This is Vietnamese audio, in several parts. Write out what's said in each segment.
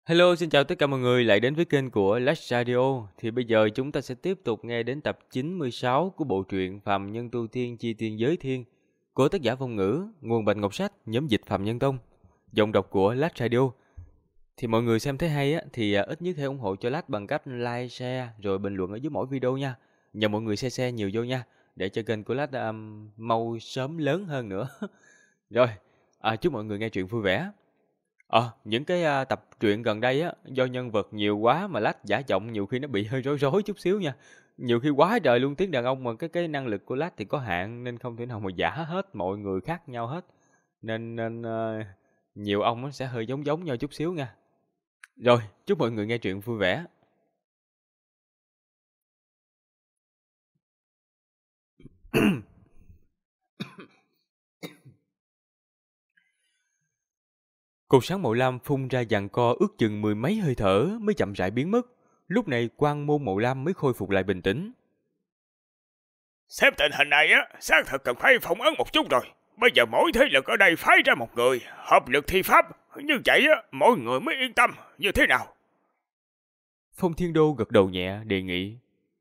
Hello, xin chào tất cả mọi người lại đến với kênh của Lách Radio. Thì bây giờ chúng ta sẽ tiếp tục nghe đến tập 96 của bộ truyện Phàm Nhân Tu Tiên Chi Tiên Giới Thiên của tác giả Vong Ngữ, nguồn Bạch Ngọc Sách, nhóm dịch Phạm Nhân Tông, giọng đọc của Lách Radio. Thì mọi người xem thấy hay á thì ít nhất hãy ủng hộ cho Lách bằng cách like, share rồi bình luận ở dưới mỗi video nha. Nhờ mọi người share nhiều vô nha để cho kênh của Lách mau sớm lớn hơn nữa. Rồi, chúc mọi người nghe truyện vui vẻ. Những cái tập truyện gần đây á, do nhân vật nhiều quá mà Lách giả giọng nhiều khi nó bị hơi rối rối chút xíu nha. Nhiều khi quá trời luôn tiếng đàn ông mà cái năng lực của Lách thì có hạn nên không thể nào mà giả hết mọi người khác nhau hết. Nên nhiều ông nó sẽ hơi giống giống nhau chút xíu nha. Rồi, chúc mọi người nghe truyện vui vẻ. Cột sáng màu lam phun ra giằng co ước chừng mười mấy hơi thở mới chậm rãi biến mất. Lúc này Quan Môn màu lam mới khôi phục lại bình tĩnh. Xem tình hình này á, xác thực cần phải phong ấn một chút rồi. Bây giờ mỗi thế lực ở đây phái ra một người, hợp lực thi pháp. Như vậy á, mỗi người mới yên tâm. Như thế nào? Phong Thiên Đô gật đầu nhẹ đề nghị.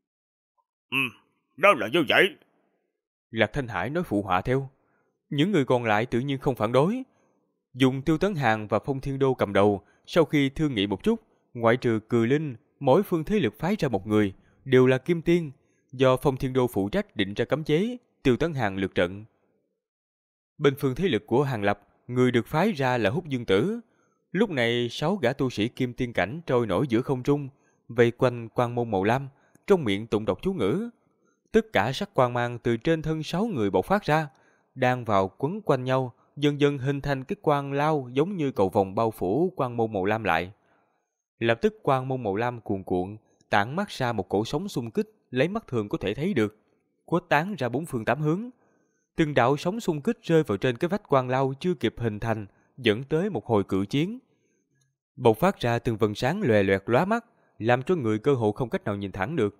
Đó là như vậy. Lạc Thanh Hải nói phụ họa theo. Những người còn lại tự nhiên không phản đối. Dùng Tiêu Tấn Hàn và Phong Thiên Đô cầm đầu, sau khi thương nghị một chút, ngoại trừ Cừ Linh, mỗi phương thế lực phái ra một người, đều là Kim Tiên, do Phong Thiên Đô phụ trách định ra cấm chế, Tiêu Tấn Hàn lượt trận. Bên phương thế lực của Hàng Lập, người được phái ra là Húc Dương Tử. Lúc này 6 gã tu sĩ Kim Tiên cảnh trôi nổi giữa không trung, vây quanh Quan Môn màu lam, trong miệng tụng đọc chú ngữ. Tất cả sắc quang mang từ trên thân 6 người bộc phát ra, đang vào quấn quanh nhau, dần dần hình thành cái quang lao giống như cầu vòng bao phủ Quan Môn màu lam lại. Lập tức Quan Môn màu lam cuồn cuộn, tản mát ra một cổ sóng xung kích lấy mắt thường có thể thấy được, khuếch tán ra bốn phương tám hướng. Từng đạo sóng xung kích rơi vào trên cái vách quang lao chưa kịp hình thành, dẫn tới một hồi cự chiến. Bộc phát ra từng vầng sáng lòe loẹt lóa mắt, làm cho người cơ hồ không cách nào nhìn thẳng được.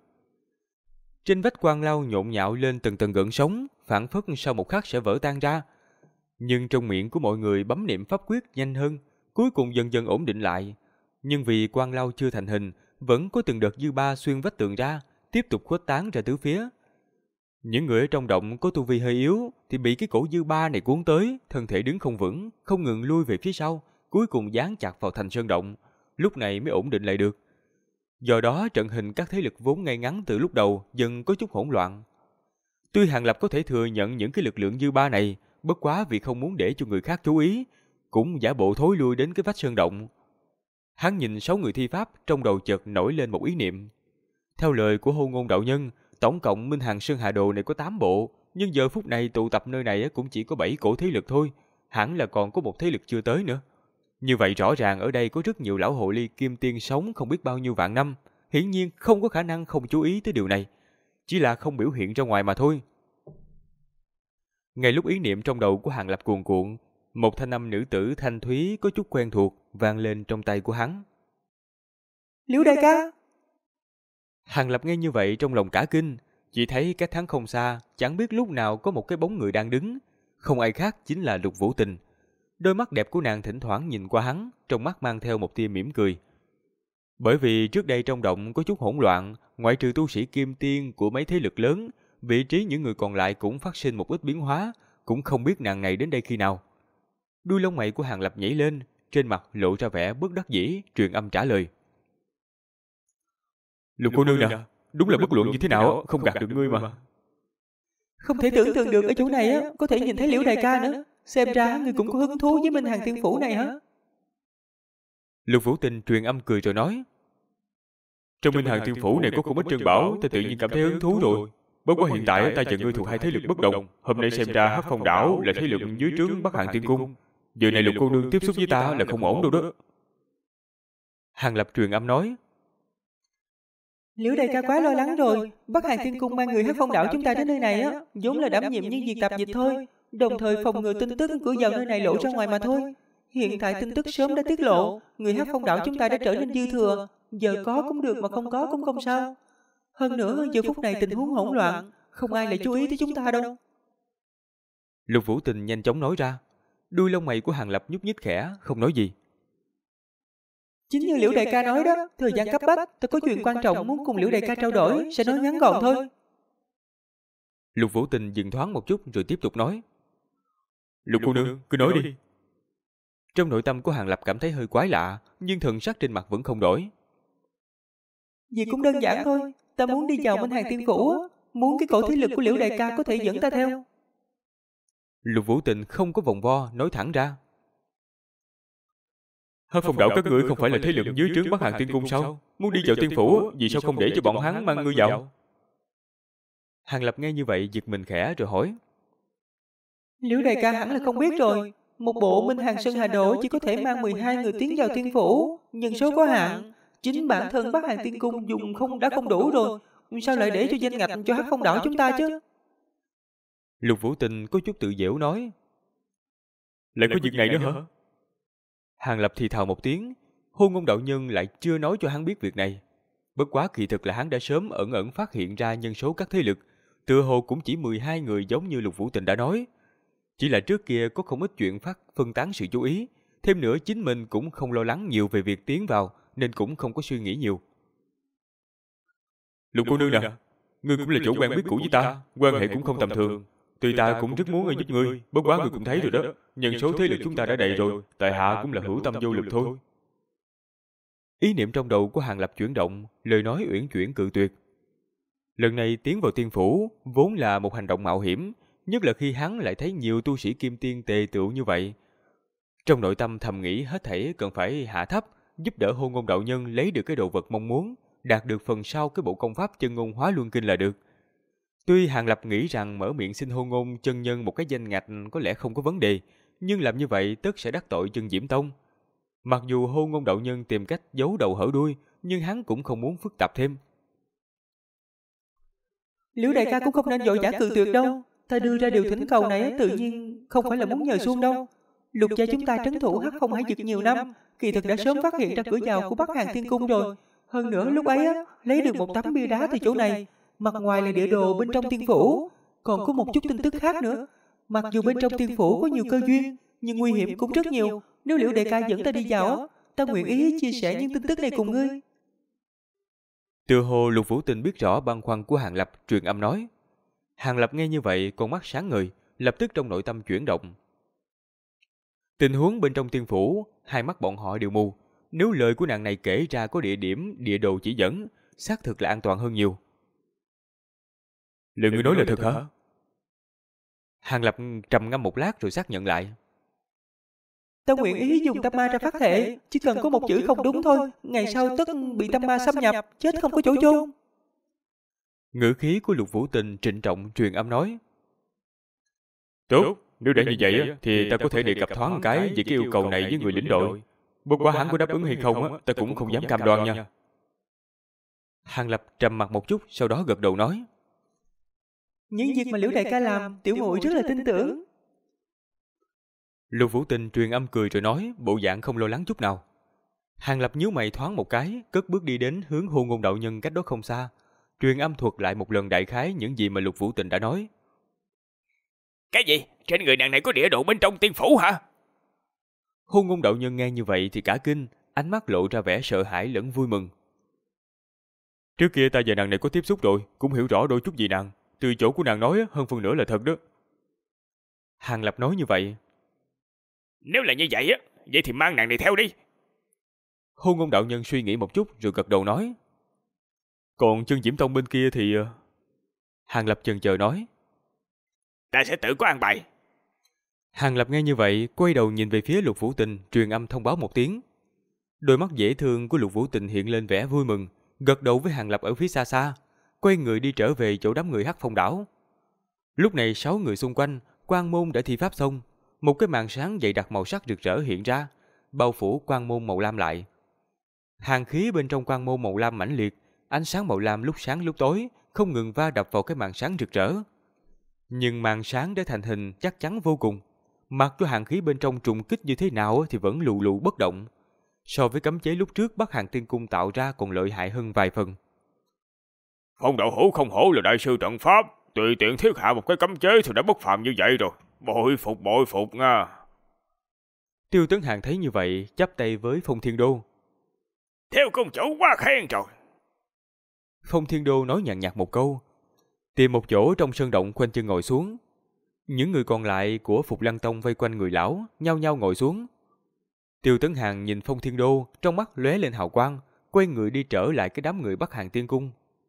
Trên vách quang lao nhộn nhạo lên từng tầng gợn sóng, phảng phất sau một khắc sẽ vỡ tan ra. Nhưng trong miệng của mọi người bấm niệm pháp quyết nhanh hơn, cuối cùng dần dần ổn định lại. Nhưng vì quang lao chưa thành hình, vẫn có từng đợt dư ba xuyên vách tường ra, tiếp tục khuếch tán ra tứ phía. Những người ở trong động có tu vi hơi yếu thì bị cái cổ dư ba này cuốn tới, thân thể đứng không vững, không ngừng lui về phía sau, cuối cùng dán chặt vào thành sơn động, lúc này mới ổn định lại được. Do đó trận hình các thế lực vốn ngay ngắn từ lúc đầu dần có chút hỗn loạn. Tuy Hàng Lập có thể thừa nhận những cái lực lượng dư ba này, bất quá vì không muốn để cho người khác chú ý, cũng giả bộ thối lui đến cái vách sơn động. Hắn nhìn 6 người thi pháp, trong đầu chợt nổi lên một ý niệm. Theo lời của Hô Ngôn đạo nhân, tổng cộng Minh Hằng Sơn Hà Đồ này có 8 bộ, nhưng giờ phút này tụ tập nơi này cũng chỉ có 7 cổ thế lực thôi, hẳn là còn có một thế lực chưa tới nữa. Như vậy rõ ràng ở đây có rất nhiều lão hồ ly kim tiên sống không biết bao nhiêu vạn năm, hiển nhiên không có khả năng không chú ý tới điều này, chỉ là không biểu hiện ra ngoài mà thôi. Ngay lúc ý niệm trong đầu của Hàng Lập cuồn cuộn, một thanh âm nữ tử thanh thúy có chút quen thuộc vang lên trong tay của hắn. Liễu đại ca! Hàng Lập nghe như vậy trong lòng cả kinh, chỉ thấy cách hắn không xa, chẳng biết lúc nào có một cái bóng người đang đứng, không ai khác chính là Lục Vũ Tình. Đôi mắt đẹp của nàng thỉnh thoảng nhìn qua hắn, trong mắt mang theo một tia mỉm cười. Bởi vì trước đây trong động có chút hỗn loạn, ngoại trừ tu sĩ kim tiên của mấy thế lực lớn, vị trí những người còn lại cũng phát sinh một ít biến hóa, cũng không biết nàng này đến đây khi nào. Đuôi lông mày của Hàng Lập nhảy lên, trên mặt lộ ra vẻ bất đắc dĩ, truyền âm trả lời. Lục cô nương nè, đúng là bất luận như thế nào, không gạt được ngươi mà. Không thể tưởng tượng được ở chỗ này có thể nhìn thấy Liễu đại ca nữa. Xem ra ngươi cũng có hứng thú với Minh Hằng Tiên Phủ này hả? Lục Vũ Tình truyền âm cười rồi nói. Trong Minh Hằng Tiên Phủ này có không ít trân bảo, ta tự nhiên cảm thấy hứng thú rồi. Bất quá hiện tại ta và ngươi thuộc hai thế lực bất đồng. Hôm nay xem ra Hắc Phong đảo là thế lực dưới trướng Bắc Hàn Tiên Cung. Giờ này Lục cô nương tiếp xúc với ta là không ổn đâu đó. Hàng Lập truyền âm nói. Liễu đại ca quá lo lắng rồi. Bắc Hàn Tiên Cung mang người Hắc Phong đảo chúng ta đến nơi này vốn là đảm nhiệm những việc tạp dịch thôi, đồng thời phòng ngừa tin tức cửa vào nơi này lộ ra ngoài mà thôi. Hiện tại tin tức sớm đã tiết lộ, người Hắc Phong đảo chúng ta đã trở nên dư thừa, giờ có cũng được mà không có cũng không sao. Hơn nữa giờ phút này tình huống hỗn loạn, không ai lại chú ý tới chúng ta đâu. Lục Vũ Tình nhanh chóng nói ra. Đuôi lông mày của Hàng Lập nhúc nhích khẽ, không nói gì. Chính như Liễu đại ca nói đó, thời gian cấp bách, tôi có chuyện quan trọng muốn cùng Liễu đại ca trao đổi, sẽ nói ngắn gọn thôi. Lục Vũ Tình dừng thoáng một chút rồi tiếp tục nói. Lục cô nương, cứ nói đi. Trong nội tâm của Hàng Lập cảm thấy hơi quái lạ, nhưng thần sắc trên mặt vẫn không đổi. Việc cũng đơn giản thôi, ta muốn đi vào Minh Hàng Tiên Phủ, muốn cái cổ thế lực của Liễu đại ca có thể dẫn ta theo. Lục Vũ Tình không có vòng vo, nói thẳng ra. Hắc Phong đảo các ngươi không phải là thế lực dưới trướng Bắc Hàng Tiên Cung sao? Muốn đi vào tiên phủ, vì sao không để cho bọn hắn mang ngươi vào? Hàng Lập nghe như vậy giật mình khẽ rồi hỏi. Liễu đại ca hẳn là không biết rồi, một bộ Minh Hàng Sơn Hà Đồ chỉ có thể mang 12 người tiến vào tiên phủ, nhân số có hạn. Chính bản thân Bắc Hàng Tiên Cung dùng đã không đủ rồi, sao lại để cho danh ngạch cho Hắc Phong đảo chúng ta chứ? Lục Vũ Tình có chút tự giễu nói. Lại có việc này nữa hả? Hàng Lập thì thào một tiếng, Hôn Ngôn đạo nhân lại chưa nói cho hắn biết việc này. Bất quá kỳ thực là hắn đã sớm ẩn ẩn phát hiện ra nhân số các thế lực, tựa hồ cũng chỉ 12 người giống như Lục Vũ Tình đã nói. Chỉ là trước kia có không ít chuyện phân tán sự chú ý, thêm nữa chính mình cũng không lo lắng nhiều về việc tiến vào, nên cũng không có suy nghĩ nhiều. Lục cô nương nè, ngươi cũng là chỗ quen biết cũ với ta, quan hệ cũng không tầm thường. Tuy ta cũng rất muốn giúp ngươi, bất quá ngươi cũng thấy rồi đó, nhân số thế lực chúng ta đã đầy rồi, tại hạ cũng là hữu tâm vô lực thôi. Ý niệm trong đầu của Hàng Lập chuyển động, lời nói uyển chuyển cự tuyệt. Lần này tiến vào tiên phủ vốn là một hành động mạo hiểm, nhất là khi hắn lại thấy nhiều tu sĩ kim tiên tề tựu như vậy. Trong nội tâm thầm nghĩ hết thảy cần phải hạ thấp, giúp đỡ Hôn Ngôn đạo nhân lấy được cái đồ vật mong muốn, đạt được phần sau cái bộ công pháp Chân Ngôn Hóa Luân Kinh là được. Tuy Hàng Lập nghĩ rằng mở miệng xin Hôn Ngôn chân nhân một cái danh ngạch có lẽ không có vấn đề, nhưng làm như vậy tất sẽ đắc tội Chân Diễm Tông. Mặc dù Hôn Ngôn đạo nhân tìm cách giấu đầu hở đuôi, nhưng hắn cũng không muốn phức tạp thêm. Liễu đại ca cũng không nên vội vã cự tuyệt đâu. Ta đưa ra điều thỉnh cầu này tự nhiên không phải là muốn nhờ suông đâu. Lục gia chúng ta trấn thủ Hắc Phong Hải Vực nhiều năm, kỳ thực đã sớm phát hiện ra cửa vào của Bắc Hàng Thiên Cung rồi. Hơn nữa lúc ấy lấy được một tấm bia đá từ chỗ này, mặt ngoài là địa đồ bên trong tiên phủ, còn có một chút tin tức khác nữa. Mặc dù bên trong tiên phủ có nhiều cơ duyên, nhưng nguy hiểm cũng rất nhiều. Nếu Liễu đại ca dẫn ta đi vào, ta nguyện ý chia sẻ những tin tức này cùng ngươi. Tựa hồ Lục Vũ Tình biết rõ băn khoăn của Hàng Lập, truyền âm nói. Hàng Lập nghe như vậy, con mắt sáng ngời, lập tức trong nội tâm chuyển động. Tình huống bên trong tiên phủ, hai mắt bọn họ đều mù. Nếu lời của nàng này kể ra có địa điểm, địa đồ chỉ dẫn, xác thực là an toàn hơn nhiều. Lời ngươi nói là thật hả? Hàng Lập trầm ngâm một lát rồi xác nhận lại. Ta nguyện ý dùng tâm ma ra phát thể, chỉ cần có một chữ không đúng thôi, ngày sau tất bị tâm ma xâm nhập, chết không có chỗ chôn. Ngữ khí của Lục Vũ Tình trịnh trọng truyền âm nói. Tốt, nếu để như vậy thì ta có thể đề cập thoáng một cái về cái yêu cầu này với người lĩnh đội. Bất quá hắn có đáp ứng hay không, ta cũng không dám cam đoan nha. Hàng Lập trầm mặt một chút, sau đó gật đầu nói. Những việc mà Liễu đại ca làm, tiểu muội rất là tin tưởng. Lục Vũ Tình truyền âm cười rồi nói, bộ dạng không lo lắng chút nào. Hàng Lập nhíu mày thoáng một cái, cất bước đi đến hướng Hôn Ngôn đạo nhân cách đó không xa, truyền âm thuật lại một lần đại khái những gì mà Lục Vũ Tình đã nói. Cái gì? Trên người nàng này có địa đồ bên trong tiên phủ hả? Hôn Ngôn đạo nhân nghe như vậy thì cả kinh, ánh mắt lộ ra vẻ sợ hãi lẫn vui mừng. Trước kia ta và nàng này có tiếp xúc rồi, cũng hiểu rõ đôi chút gì nàng. Từ chỗ của nàng nói hơn phần nửa là thật đó. Hàng Lập nói như vậy. Nếu là như vậy vậy thì mang nàng này theo đi. Hôn Ngôn đạo nhân suy nghĩ một chút rồi gật đầu nói. Còn Chân Diễm Tông bên kia thì... Hàng Lập chần chờ nói. Ta sẽ tự có an bài. Hàng Lập nghe như vậy, quay đầu nhìn về phía Lục Vũ Tình, truyền âm thông báo một tiếng. Đôi mắt dễ thương của Lục Vũ Tình hiện lên vẻ vui mừng, gật đầu với Hàng Lập ở phía xa xa, quay người đi trở về chỗ đám người Hắc Phong đảo. Lúc này 6 người xung quanh, Quan Môn đã thi pháp xong, một cái màn sáng dày đặc màu sắc rực rỡ hiện ra, bao phủ Quan Môn màu lam lại. Hàn khí bên trong Quan Môn màu lam mãnh liệt, ánh sáng màu lam lúc sáng lúc tối, không ngừng va đập vào cái màn sáng rực rỡ. Nhưng màn sáng đã thành hình chắc chắn vô cùng. Mặc cho hàn khí bên trong trùng kích như thế nào thì vẫn lù lù bất động. So với cấm chế lúc trước Bắc Hàng Tiên Cung tạo ra còn lợi hại hơn vài phần. Phong đạo hữu không hổ là đại sư trận pháp, tùy tiện thiết hạ một cái cấm chế thì đã bất phàm như vậy rồi. Bội phục nha. Tiêu Tấn Hàng thấy như vậy, chắp tay với Phong Thiên Đô. Theo công chủ quá khen rồi. Phong Thiên Đô nói nhàn nhạt một câu, tìm một chỗ trong sơn động khoanh chân ngồi xuống. Những người còn lại của Phục Lăng Tông vây quanh người lão, nhao nhao ngồi xuống. Tiêu Tấn Hàn nhìn Phong Thiên Đô, trong mắt lóe lên hào quang, quay người đi trở lại cái đám người Bắc Hàng Tiên Cung.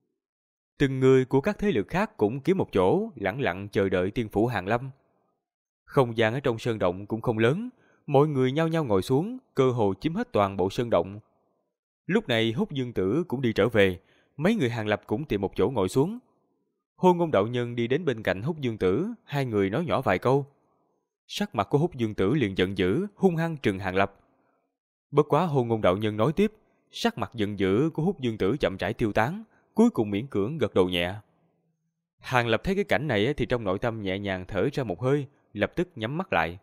Từng người của các thế lực khác cũng kiếm một chỗ, lẳng lặng chờ đợi tiên phủ Hàn Lâm. Không gian ở trong sơn động cũng không lớn, mọi người nhao nhao ngồi xuống, cơ hồ chiếm hết toàn bộ sơn động. Lúc này Húc Dương Tử cũng đi trở về, mấy người Hàn Lập cũng tìm một chỗ ngồi xuống. Hôn Ngôn đạo nhân đi đến bên cạnh Húc Dương Tử, hai người nói nhỏ vài câu. Sắc mặt của Húc Dương Tử liền giận dữ, hung hăng trừng Hàn Lập. Bất quá Hôn Ngôn đạo nhân nói tiếp, sắc mặt giận dữ của Húc Dương Tử chậm rãi tiêu tán, cuối cùng miễn cưỡng gật đầu nhẹ. Hàn Lập thấy cái cảnh này thì trong nội tâm nhẹ nhàng thở ra một hơi, lập tức nhắm mắt lại.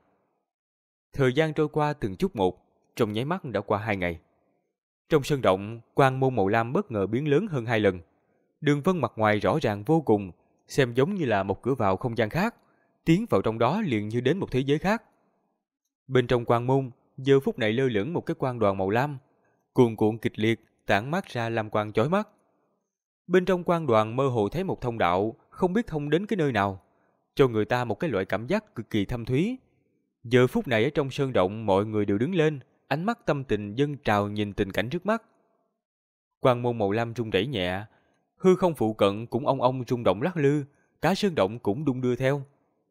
Thời gian trôi qua từng chút một, trong nháy mắt đã qua 2 ngày. Trong sân động, quang môn màu lam bất ngờ biến lớn hơn 2 lần. Đường vân mặt ngoài rõ ràng vô cùng, xem giống như là một cửa vào không gian khác. Tiến vào trong đó liền như đến một thế giới khác. Bên trong quang môn, giờ phút này lơ lửng một cái quang đoàn màu lam, cuồn cuộn kịch liệt, tản mát ra lam quang chói mắt. Bên trong quang đoàn mơ hồ thấy một thông đạo, không biết thông đến cái nơi nào, cho người ta một cái loại cảm giác cực kỳ thâm thúy. Giờ phút này ở trong sơn động mọi người đều đứng lên, ánh mắt tâm tình dâng trào nhìn tình cảnh trước mắt. Quang môn màu lam rung rẩy nhẹ, hư không phụ cận cũng ong ong rung động lắc lư, cả sơn động cũng đung đưa theo.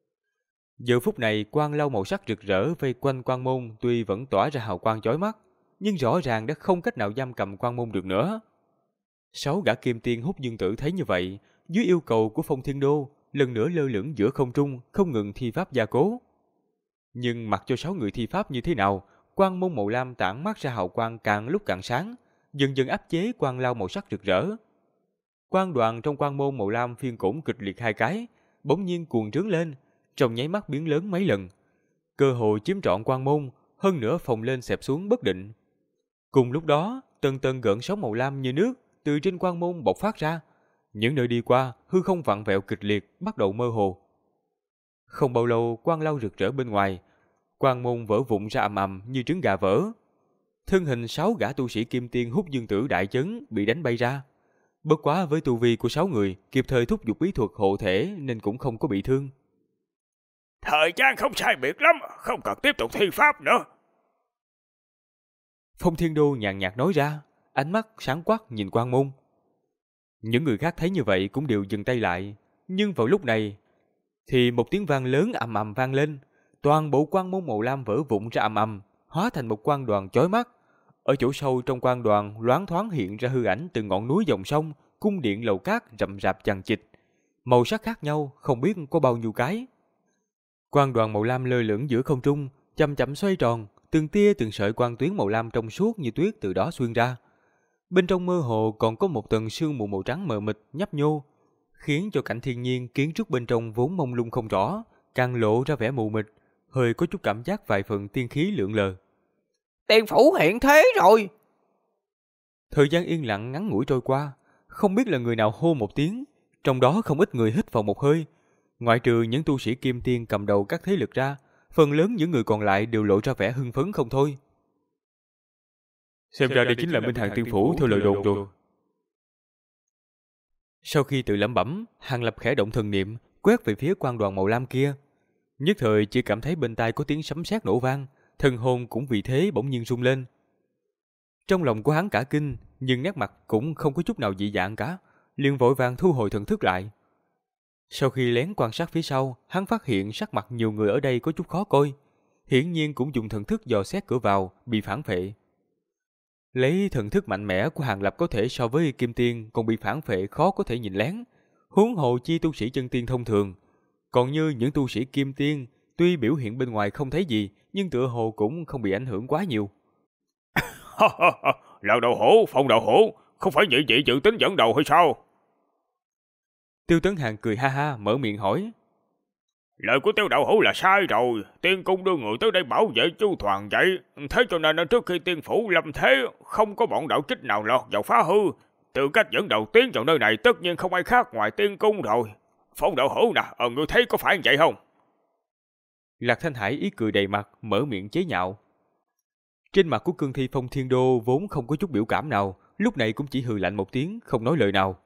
Giờ phút này quang lâu màu sắc rực rỡ vây quanh quang môn tuy vẫn tỏa ra hào quang chói mắt, nhưng rõ ràng đã không cách nào giam cầm quang môn được nữa. 6 gã kim tiên Húc Dương Tử thấy như vậy, dưới yêu cầu của Phong Thiên Đô, lần nữa lơ lửng giữa không trung, không ngừng thi pháp gia cố. Nhưng mặc cho 6 người thi pháp như thế nào, quang môn màu lam tản mát ra hào quang càng lúc càng sáng, dần dần áp chế quang lao màu sắc rực rỡ. Quang đoàn trong quang môn màu lam phiên cổn kịch liệt 2 cái, bỗng nhiên cuồng trướng lên, trong nháy mắt biến lớn mấy lần, cơ hội chiếm trọn quang môn, hơn nữa phồng lên xẹp xuống bất định. Cùng lúc đó, tầng tầng gợn sóng màu lam như nước từ trên quang môn bộc phát ra, những nơi đi qua hư không vặn vẹo kịch liệt, bắt đầu mơ hồ. Không bao lâu, quang lao rực rỡ bên ngoài, quang môn vỡ vụn ra ầm ầm như trứng gà vỡ. Thân hình 6 gã tu sĩ kim tiên Húc Dương Tử đại chấn, bị đánh bay ra. Bất quá với tu vi của 6 người, kịp thời thúc giục bí thuật hộ thể nên cũng không có bị thương. Thời gian không sai biệt lắm, không cần tiếp tục thi pháp nữa. Phong Thiên Đô nhàn nhạt nói ra, ánh mắt sáng quắc nhìn quang môn. Những người khác thấy như vậy cũng đều dừng tay lại, nhưng vào lúc này thì một tiếng vang lớn ầm ầm vang lên, toàn bộ quang môn màu lam vỡ vụn ra ầm ầm, hóa thành một quang đoàn chói mắt. Ở chỗ sâu trong quang đoàn loáng thoáng hiện ra hư ảnh từng ngọn núi dòng sông, cung điện lầu cát rậm rạp chằng chịt, màu sắc khác nhau không biết có bao nhiêu cái. Quang đoàn màu lam lơ lửng giữa không trung, chậm chậm xoay tròn, từng tia từng sợi quang tuyến màu lam trong suốt như tuyết từ đó xuyên ra. Bên trong mơ hồ còn có một tầng sương mù màu trắng mờ mịt nhấp nhô, khiến cho cảnh thiên nhiên kiến trúc bên trong vốn mông lung không rõ, càng lộ ra vẻ mù mịt, hơi có chút cảm giác vài phần tiên khí lượn lờ. Tiên phủ hiện thế rồi. Thời gian yên lặng ngắn ngủi trôi qua, không biết là người nào hô một tiếng, trong đó không ít người hít vào một hơi. Ngoại trừ những tu sĩ kim tiên cầm đầu các thế lực ra, phần lớn những người còn lại đều lộ ra vẻ hưng phấn không thôi. Xem ra đây chính là Minh Hàng Tiên Phủ theo lời đồn rồi. Sau khi tự lẩm bẩm, Hàng Lập khẽ động thần niệm, quét về phía quang đoàn màu lam kia. Nhất thời chỉ cảm thấy bên tai có tiếng sấm sét nổ vang, thần hồn cũng vì thế bỗng nhiên rung lên. Trong lòng của hắn cả kinh, nhưng nét mặt cũng không có chút nào dị dạng cả, liền vội vàng thu hồi thần thức lại. Sau khi lén quan sát phía sau, hắn phát hiện sắc mặt nhiều người ở đây có chút khó coi, hiển nhiên cũng dùng thần thức dò xét cửa vào, bị phản phệ. Lấy thần thức mạnh mẽ của Hàng Lập có thể so với kim tiên còn bị phản phệ khó có thể nhìn lén, huống hồ chi tu sĩ chân tiên thông thường. Còn như những tu sĩ kim tiên, tuy biểu hiện bên ngoài không thấy gì, nhưng tựa hồ cũng không bị ảnh hưởng quá nhiều. Lão đầu hổ, Phong đầu hổ, không phải nhị vị dự tính dẫn đầu hay sao? Tiêu Tấn Hàn cười ha ha mở miệng hỏi. Lời của Tiêu đạo hữu là sai rồi, tiên cung đưa người tới đây bảo vệ chu toàn vậy, thế cho nên trước khi tiên phủ lâm thế, không có bọn đạo trích nào lọt vào phá hư. Từ cách dẫn đầu tiến vào nơi này tất nhiên không ai khác ngoài tiên cung rồi. Phong đạo hữu nè, ngươi thấy có phải vậy không? Lạc Thanh Hải ý cười đầy mặt, mở miệng chế nhạo. Trên mặt của cương thi Phong Thiên Đô vốn không có chút biểu cảm nào, lúc này cũng chỉ hừ lạnh một tiếng, không nói lời nào.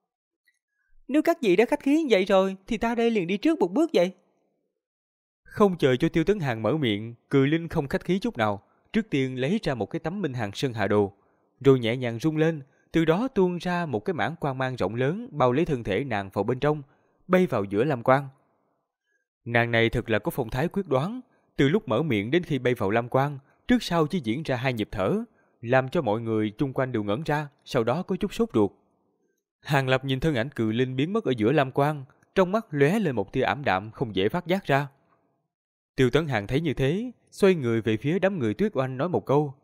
Nếu các vị đã khách khí như vậy rồi, thì ta đây liền đi trước một bước vậy. Không chờ cho Tiêu Tấn Hàn mở miệng, Cừ Linh không khách khí chút nào, trước tiên lấy ra một cái tấm minh hàng sơn hà đồ, rồi nhẹ nhàng rung lên, từ đó tuôn ra một cái mảng quang mang rộng lớn bao lấy thân thể nàng vào bên trong, bay vào giữa lam quang. Nàng này thật là có phong thái quyết đoán, từ lúc mở miệng đến khi bay vào lam quang, trước sau chỉ diễn ra 2 nhịp thở, làm cho mọi người chung quanh đều ngẩn ra, sau đó có chút sốt ruột. Hàng Lập nhìn thân ảnh Cừ Linh biến mất ở giữa lam quang, trong mắt lóe lên một tia ảm đạm không dễ phát giác ra. Tiêu Tấn Hàn thấy như thế, xoay người về phía đám người Tuyết Oanh nói một câu.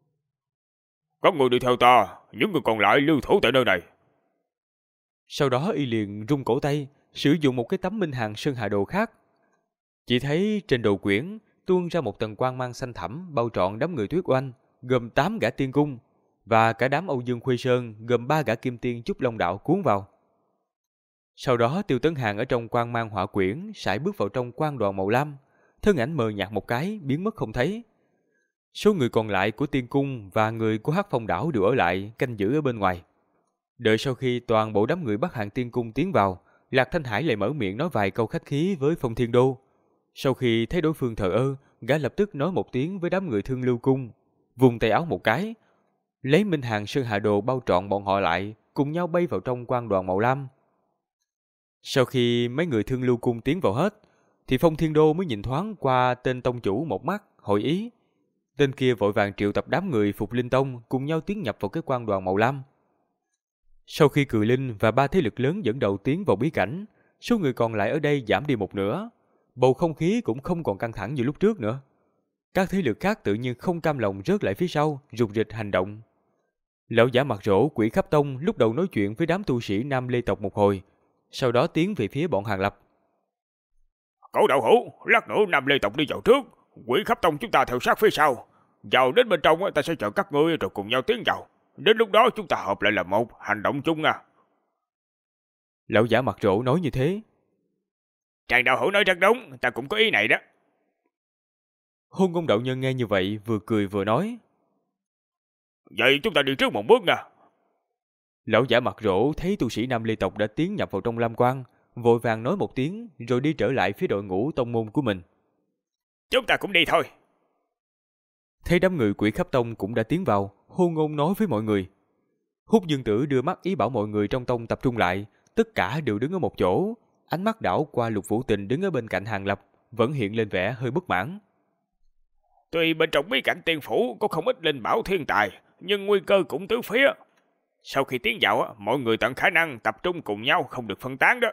Các người đi theo ta, những người còn lại lưu thủ tại nơi này. Sau đó y liền rung cổ tay, sử dụng một cái tấm minh hàng sơn hà đồ khác. Chỉ thấy trên đầu quyển tuôn ra một tầng quang mang xanh thẳm bao trọn đám người Tuyết Oanh, gồm 8 gã tiên cung, và cả đám Âu Dương Khuê Sơn gồm 3 gã kim tiên Trúc Long Đạo cuốn vào. Sau đó Tiêu Tấn Hàn ở trong quang mang hỏa quyển sải bước vào trong quang đoàn màu lam, thân ảnh mờ nhạt một cái biến mất không thấy. Số người còn lại của tiên cung và người của Hắc Phong đảo đều ở lại canh giữ ở bên ngoài. Đợi sau khi toàn bộ đám người Bắc Hàn tiên cung tiến vào, Lạc Thanh Hải lại mở miệng nói vài câu khách khí với Phong Thiên Đô. Sau khi thấy đối phương thờ ơ, gã lập tức nói một tiếng với đám người Thương Lưu cung, vùng tay áo một cái, lấy minh hàng sơn hà đồ bao trọn bọn họ lại, cùng nhau bay vào trong quang đoàn màu lam. Sau khi mấy người Thương Lưu cung tiến vào hết, thì Phong Thiên Đô mới nhìn thoáng qua tên tông chủ một mắt, hội ý. Tên kia vội vàng triệu tập đám người Phục Linh Tông cùng nhau tiến nhập vào cái quang đoàn màu lam. Sau khi Cừ Linh và 3 thế lực lớn dẫn đầu tiến vào bí cảnh, số người còn lại ở đây giảm đi một nửa. Bầu không khí cũng không còn căng thẳng như lúc trước nữa. Các thế lực khác tự nhiên không cam lòng rớt lại phía sau, rục rịch hành động. Lão giả mặt rỗ Quỷ Khắp Tông lúc đầu nói chuyện với đám tu sĩ Nam Lê tộc một hồi, sau đó tiến về phía bọn Hàng Lập. Cổ đạo hữu, lát nữa Nam Lê tộc đi vào trước, Quỷ Khắp Tông chúng ta theo sát phía sau. Vào đến bên trong ta sẽ chở các ngươi rồi cùng nhau tiến vào. Đến lúc đó chúng ta hợp lại là một, hành động chung à. Lão giả mặt rỗ nói như thế. Tràng đạo hữu nói rất đúng, ta cũng có ý này đó. Hôn Ngôn đạo nhân nghe như vậy vừa cười vừa nói. Vậy chúng ta đi trước một bước nha. Lão giả mặt rỗ thấy tu sĩ Nam Lê tộc đã tiến nhập vào trong lam quang, vội vàng nói một tiếng rồi đi trở lại phía đội ngũ tông môn của mình. Chúng ta cũng đi thôi. Thấy đám người Quỷ Khắp Tông cũng đã tiến vào, Hôn Ngôn nói với mọi người. Húc Dương Tử đưa mắt ý bảo mọi người trong tông tập trung lại, tất cả đều đứng ở một chỗ, ánh mắt đảo qua Lục Vũ Tình đứng ở bên cạnh Hàng Lập, vẫn hiện lên vẻ hơi bất mãn. Tuy bên trong bí cảnh tiên phủ có không ít linh bảo thiên tài, nhưng nguy cơ cũng tứ phía. Sau khi tiến vào, mọi người tận khả năng tập trung cùng nhau, không được phân tán đó.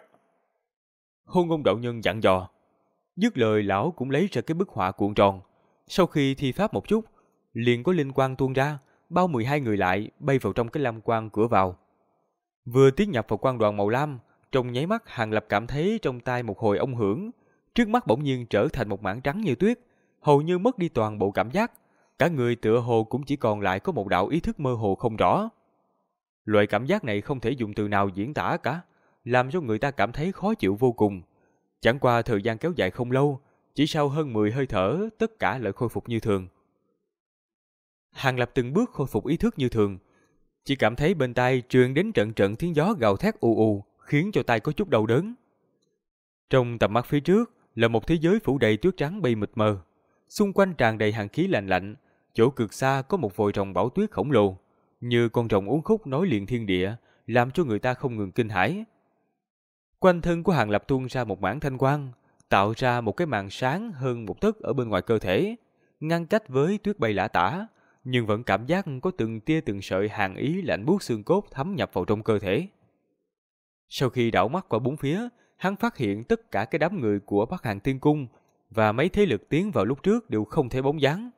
Hôn Ngôn đạo nhân dặn dò. Dứt lời lão cũng lấy ra cái bức họa cuộn tròn. Sau khi thi pháp một chút, liền có linh quang tuôn ra, bao 12 người lại bay vào trong cái lam quang cửa vào. Vừa tiến nhập vào quang đoàn màu lam, trong nháy mắt Hàng Lập cảm thấy trong tai một hồi ông hưởng, trước mắt bỗng nhiên trở thành một mảng trắng như tuyết, hầu như mất đi toàn bộ cảm giác, cả người tựa hồ cũng chỉ còn lại có một đạo ý thức mơ hồ không rõ. Loại cảm giác này không thể dùng từ nào diễn tả cả, làm cho người ta cảm thấy khó chịu vô cùng. Chẳng qua thời gian kéo dài không lâu, chỉ sau hơn 10 hơi thở, tất cả lại khôi phục như thường. Hàng Lập từng bước khôi phục ý thức như thường, chỉ cảm thấy bên tai truyền đến trận trận tiếng gió gào thét ù ù, khiến cho tai có chút đau đớn. Trong tầm mắt phía trước là một thế giới phủ đầy tuyết trắng bay mịt mờ, xung quanh tràn đầy hàn khí lạnh lạnh, chỗ cực xa có một vòi rồng bão tuyết khổng lồ, như con rồng uốn khúc nối liền thiên địa, làm cho người ta không ngừng kinh hãi. Quanh thân của Hàng Lập tuôn ra một mảng thanh quang, tạo ra một cái màn sáng hơn một tấc ở bên ngoài cơ thể, ngăn cách với tuyết bay lả tả, nhưng vẫn cảm giác có từng tia từng sợi hàn ý lạnh buốt xương cốt thấm nhập vào trong cơ thể. Sau khi đảo mắt qua bốn phía, hắn phát hiện tất cả cái đám người của Bắc Hàn Tiên Cung và mấy thế lực tiến vào lúc trước đều không thấy bóng dáng.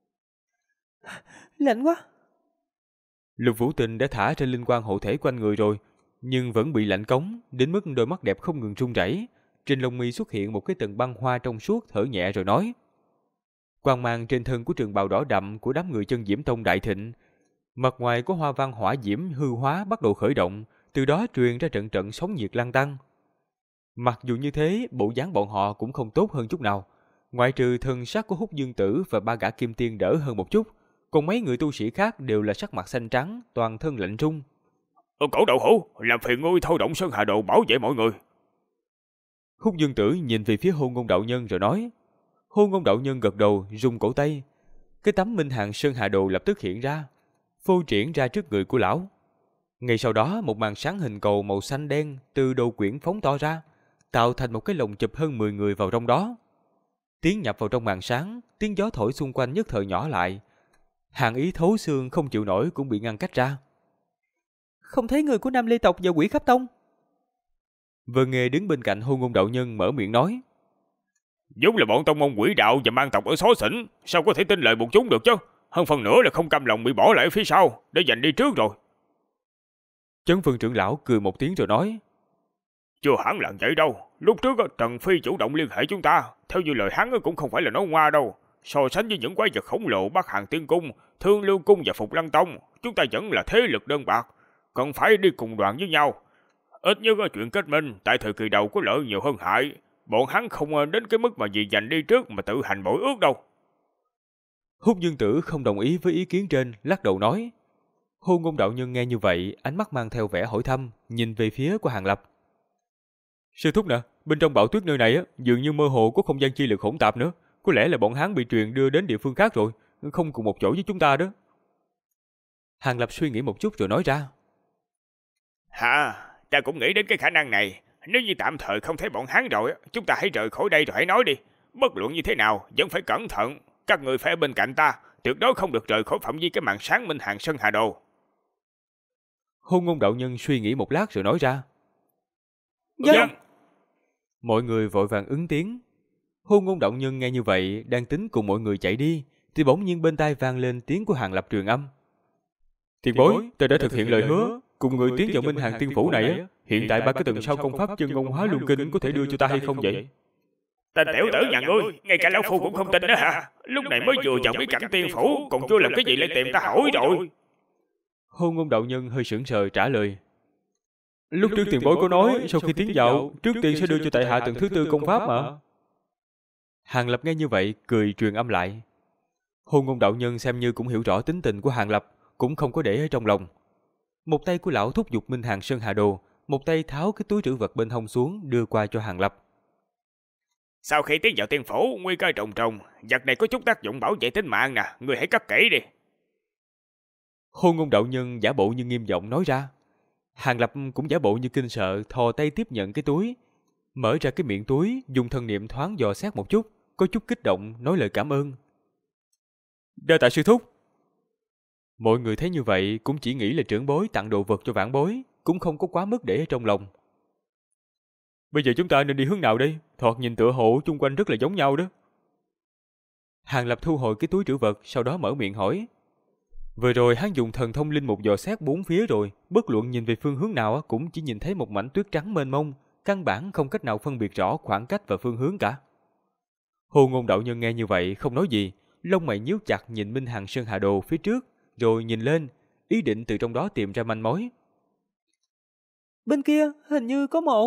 Lạnh quá. Lục Vũ Tình đã thả ra linh quang hộ thể quanh người rồi, nhưng vẫn bị lạnh cống đến mức đôi mắt đẹp không ngừng run rẩy. Trên lông mi xuất hiện một cái tầng băng hoa trong suốt, thở nhẹ rồi nói. Quang mang trên thân của trường bào đỏ đậm của đám người Chân Diễm Tông đại thịnh, mặt ngoài có hoa văn hỏa diễm hư hóa bắt đầu khởi động, từ đó truyền ra trận trận sóng nhiệt lăn tăn. Mặc dù như thế, bộ dáng bọn họ cũng không tốt hơn chút nào, ngoại trừ thân sắc của Húc Dương Tử và ba gã kim tiên đỡ hơn một chút, còn mấy người tu sĩ khác đều là sắc mặt xanh trắng, toàn thân lạnh run. Cổ đậu hũ, làm phiền ngươi thôi động Sơn Hà Đồ bảo vệ mọi người. Húc Dương Tử nhìn về phía Hôn Ngôn Đạo Nhân rồi nói. Hôn Ngôn Đạo Nhân gật đầu, rung cổ tay. Cái tấm minh hàng Sơn Hà Đồ lập tức hiện ra, phô triển ra trước người của lão. Ngay sau đó, một màn sáng hình cầu màu xanh đen từ đầu quyển phóng to ra, tạo thành một cái lồng chụp hơn 10 người vào trong đó. Tiến nhập vào trong màn sáng, tiếng gió thổi xung quanh nhất thời nhỏ lại. Hàn Ý thấu xương không chịu nổi cũng bị ngăn cách ra. Không thấy người của Nam Lê tộc và Quỷ Khắp Tông. Vân Nghê đứng bên cạnh Hôn Ngôn Đạo Nhân mở miệng nói. Giống là bọn tông môn quỷ đạo và mang tộc ở xó xỉnh, sao có thể tin lời bọn chúng được chứ? Hơn phần nữa là không cam lòng bị bỏ lại phía sau, để giành đi trước rồi. Chấn Vân trưởng lão cười một tiếng rồi nói. Chưa hẳn là vậy đâu. Lúc trước Trần Phi chủ động liên hệ chúng ta, theo như lời hắn cũng không phải là nói ngoa đâu. So sánh với những quái vật khổng lồ Bắc Hàn Tiên Cung, Thương Lưu Cung và Phục Lăng Tông, chúng ta vẫn là thế lực đơn bạc, cần phải đi cùng đoàn với nhau. Ít nhất chuyện kết minh tại thời kỳ đầu có lợi nhiều hơn hại. Bọn hắn không đến cái mức mà vì giành đi trước mà tự hành bội ước đâu. Húc Dương Tử không đồng ý với ý kiến trên, lắc đầu nói. Hôn Ngôn Đạo Nhân nghe như vậy, ánh mắt mang theo vẻ hỏi thăm, nhìn về phía của Hàng Lập. Sư thúc nè, bên trong bão tuyết nơi này dường như mơ hồ có không gian chi lực hỗn tạp nữa. Có lẽ là bọn hắn bị truyền đưa đến địa phương khác rồi, không cùng một chỗ với chúng ta đó. Hàng Lập suy nghĩ một chút rồi nói ra. Ta cũng nghĩ đến cái khả năng này. Nếu như tạm thời không thấy bọn hắn rồi, chúng ta hãy rời khỏi đây rồi hãy nói đi. Bất luận như thế nào, vẫn phải cẩn thận. Các người phải ở bên cạnh ta, tuyệt đối không được rời khỏi phạm vi cái màn sáng minh hàng Sơn Hà Đồ. Hôn Ngôn Đạo Nhân suy nghĩ một lát rồi nói ra. Vâng. Mọi người vội vàng ứng tiếng. Hôn Ngôn Đạo Nhân nghe như vậy, đang tính cùng mọi người chạy đi, thì bỗng nhiên bên tai vang lên tiếng của Hàng Lập truyền âm. Tiền bối, ta đã thực hiện lời hứa, cùng người tiến vào minh hàng tiên phủ này. Hiện tại 3 cái tầng sau công pháp chân ngôn hóa luân kinh có thể đưa cho ta hay không vậy? Tên tiểu tử nhà ngươi, ngay cả lão phu cũng không tin đó hả? Lúc này mới vừa vào bí cảnh tiên phủ, còn chưa làm cái gì lại tìm ta hỏi rồi. Hôn Ngôn Đạo Nhân hơi sững sờ trả lời. Lúc trước tiền bối có nói, sau khi tiến vào, trước tiên sẽ đưa cho tại hạ tầng thứ 4 công pháp mà. Hàng Lập nghe như vậy, cười truyền âm lại. Hôn Ngôn Đạo Nhân xem như cũng hiểu rõ tính tình của Hàng Lập, cũng không có để ở trong lòng. Một tay của lão thúc giục minh hàng Sơn Hà Đồ, một tay tháo cái túi trữ vật bên hông xuống đưa qua cho Hàng Lập. Sau khi tiến vào tiên phủ, nguy cơ trồng trồng, vật này có chút tác dụng bảo vệ tính mạng nè, người hãy cất kỹ đi. Hôn Ngôn Đạo Nhân giả bộ như nghiêm giọng nói ra. Hàng Lập cũng giả bộ như kinh sợ, thò tay tiếp nhận cái túi, mở ra cái miệng túi, dùng thần niệm thoáng dò xét một chút, có chút kích động nói lời cảm ơn. Đa tạ sư thúc. Mọi người thấy như vậy cũng chỉ nghĩ là trưởng bối tặng đồ vật cho vãn bối, cũng không có quá mức để ở trong lòng. Bây giờ chúng ta nên đi hướng nào đây? Thoạt nhìn tựa hồ chung quanh rất là giống nhau đó. Hàng Lập thu hồi cái túi trữ vật, sau đó mở miệng hỏi. Vừa rồi hắn dùng thần thông linh mục dò xét bốn phía rồi, bất luận nhìn về phương hướng nào cũng chỉ nhìn thấy một mảnh tuyết trắng mênh mông, căn bản không cách nào phân biệt rõ khoảng cách và phương hướng cả. Hôn Ngôn Đạo Nhân nghe như vậy không nói gì, lông mày nhíu chặt nhìn minh hàng Sơn Hà Đồ phía trước, rồi nhìn lên, ý định từ trong đó tìm ra manh mối. Bên kia hình như có một...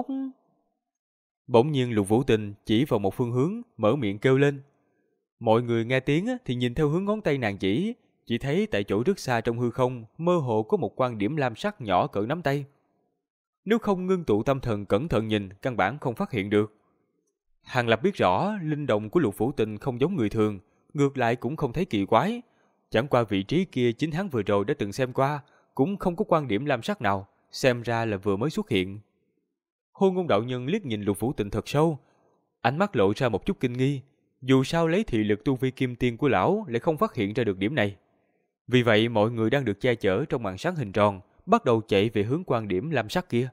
Bỗng nhiên Lục Vũ Tình chỉ vào một phương hướng, mở miệng kêu lên. Mọi người nghe tiếng thì nhìn theo hướng ngón tay nàng chỉ thấy tại chỗ rất xa trong hư không, mơ hồ có một quan điểm lam sắc nhỏ cỡ nắm tay. Nếu không ngưng tụ tâm thần cẩn thận nhìn, căn bản không phát hiện được. Hàng Lập biết rõ linh động của Lục Vũ Tình không giống người thường, ngược lại cũng không thấy kỳ quái. Chẳng qua vị trí kia chính hắn vừa rồi đã từng xem qua, cũng không có quan điểm lam sắc nào, xem ra là vừa mới xuất hiện. Hôn Ngôn Đạo Nhân liếc nhìn Lục Vũ Tình thật sâu, ánh mắt lộ ra một chút kinh nghi. Dù sao lấy thị lực tu vi kim tiên của lão lại không phát hiện ra được điểm này. Vì vậy mọi người đang được che chở trong màn sáng hình tròn, bắt đầu chạy về hướng quan điểm lam sắc kia.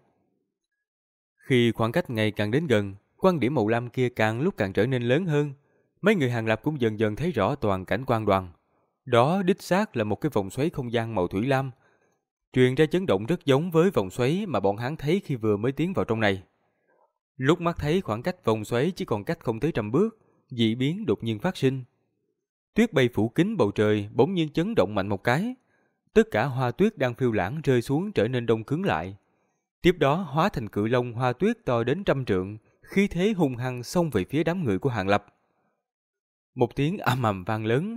Khi khoảng cách ngày càng đến gần, quan điểm màu lam kia càng lúc càng trở nên lớn hơn. Mấy người Hàng Lập cũng dần dần thấy rõ toàn cảnh quan đoàn. Đó đích xác là một cái vòng xoáy không gian màu thủy lam, truyền ra chấn động rất giống với vòng xoáy mà bọn hắn thấy khi vừa mới tiến vào trong này. Lúc mắt thấy khoảng cách vòng xoáy chỉ còn cách không tới 100 bước, dị biến đột nhiên phát sinh. Tuyết bay phủ kín bầu trời bỗng nhiên chấn động mạnh một cái. Tất cả hoa tuyết đang phiêu lãng rơi xuống trở nên đông cứng lại. Tiếp đó hóa thành cự long hoa tuyết to đến 100 trượng, khí thế hung hăng xông về phía đám người của Hàng Lập. Một tiếng ầm ầm vang lớn,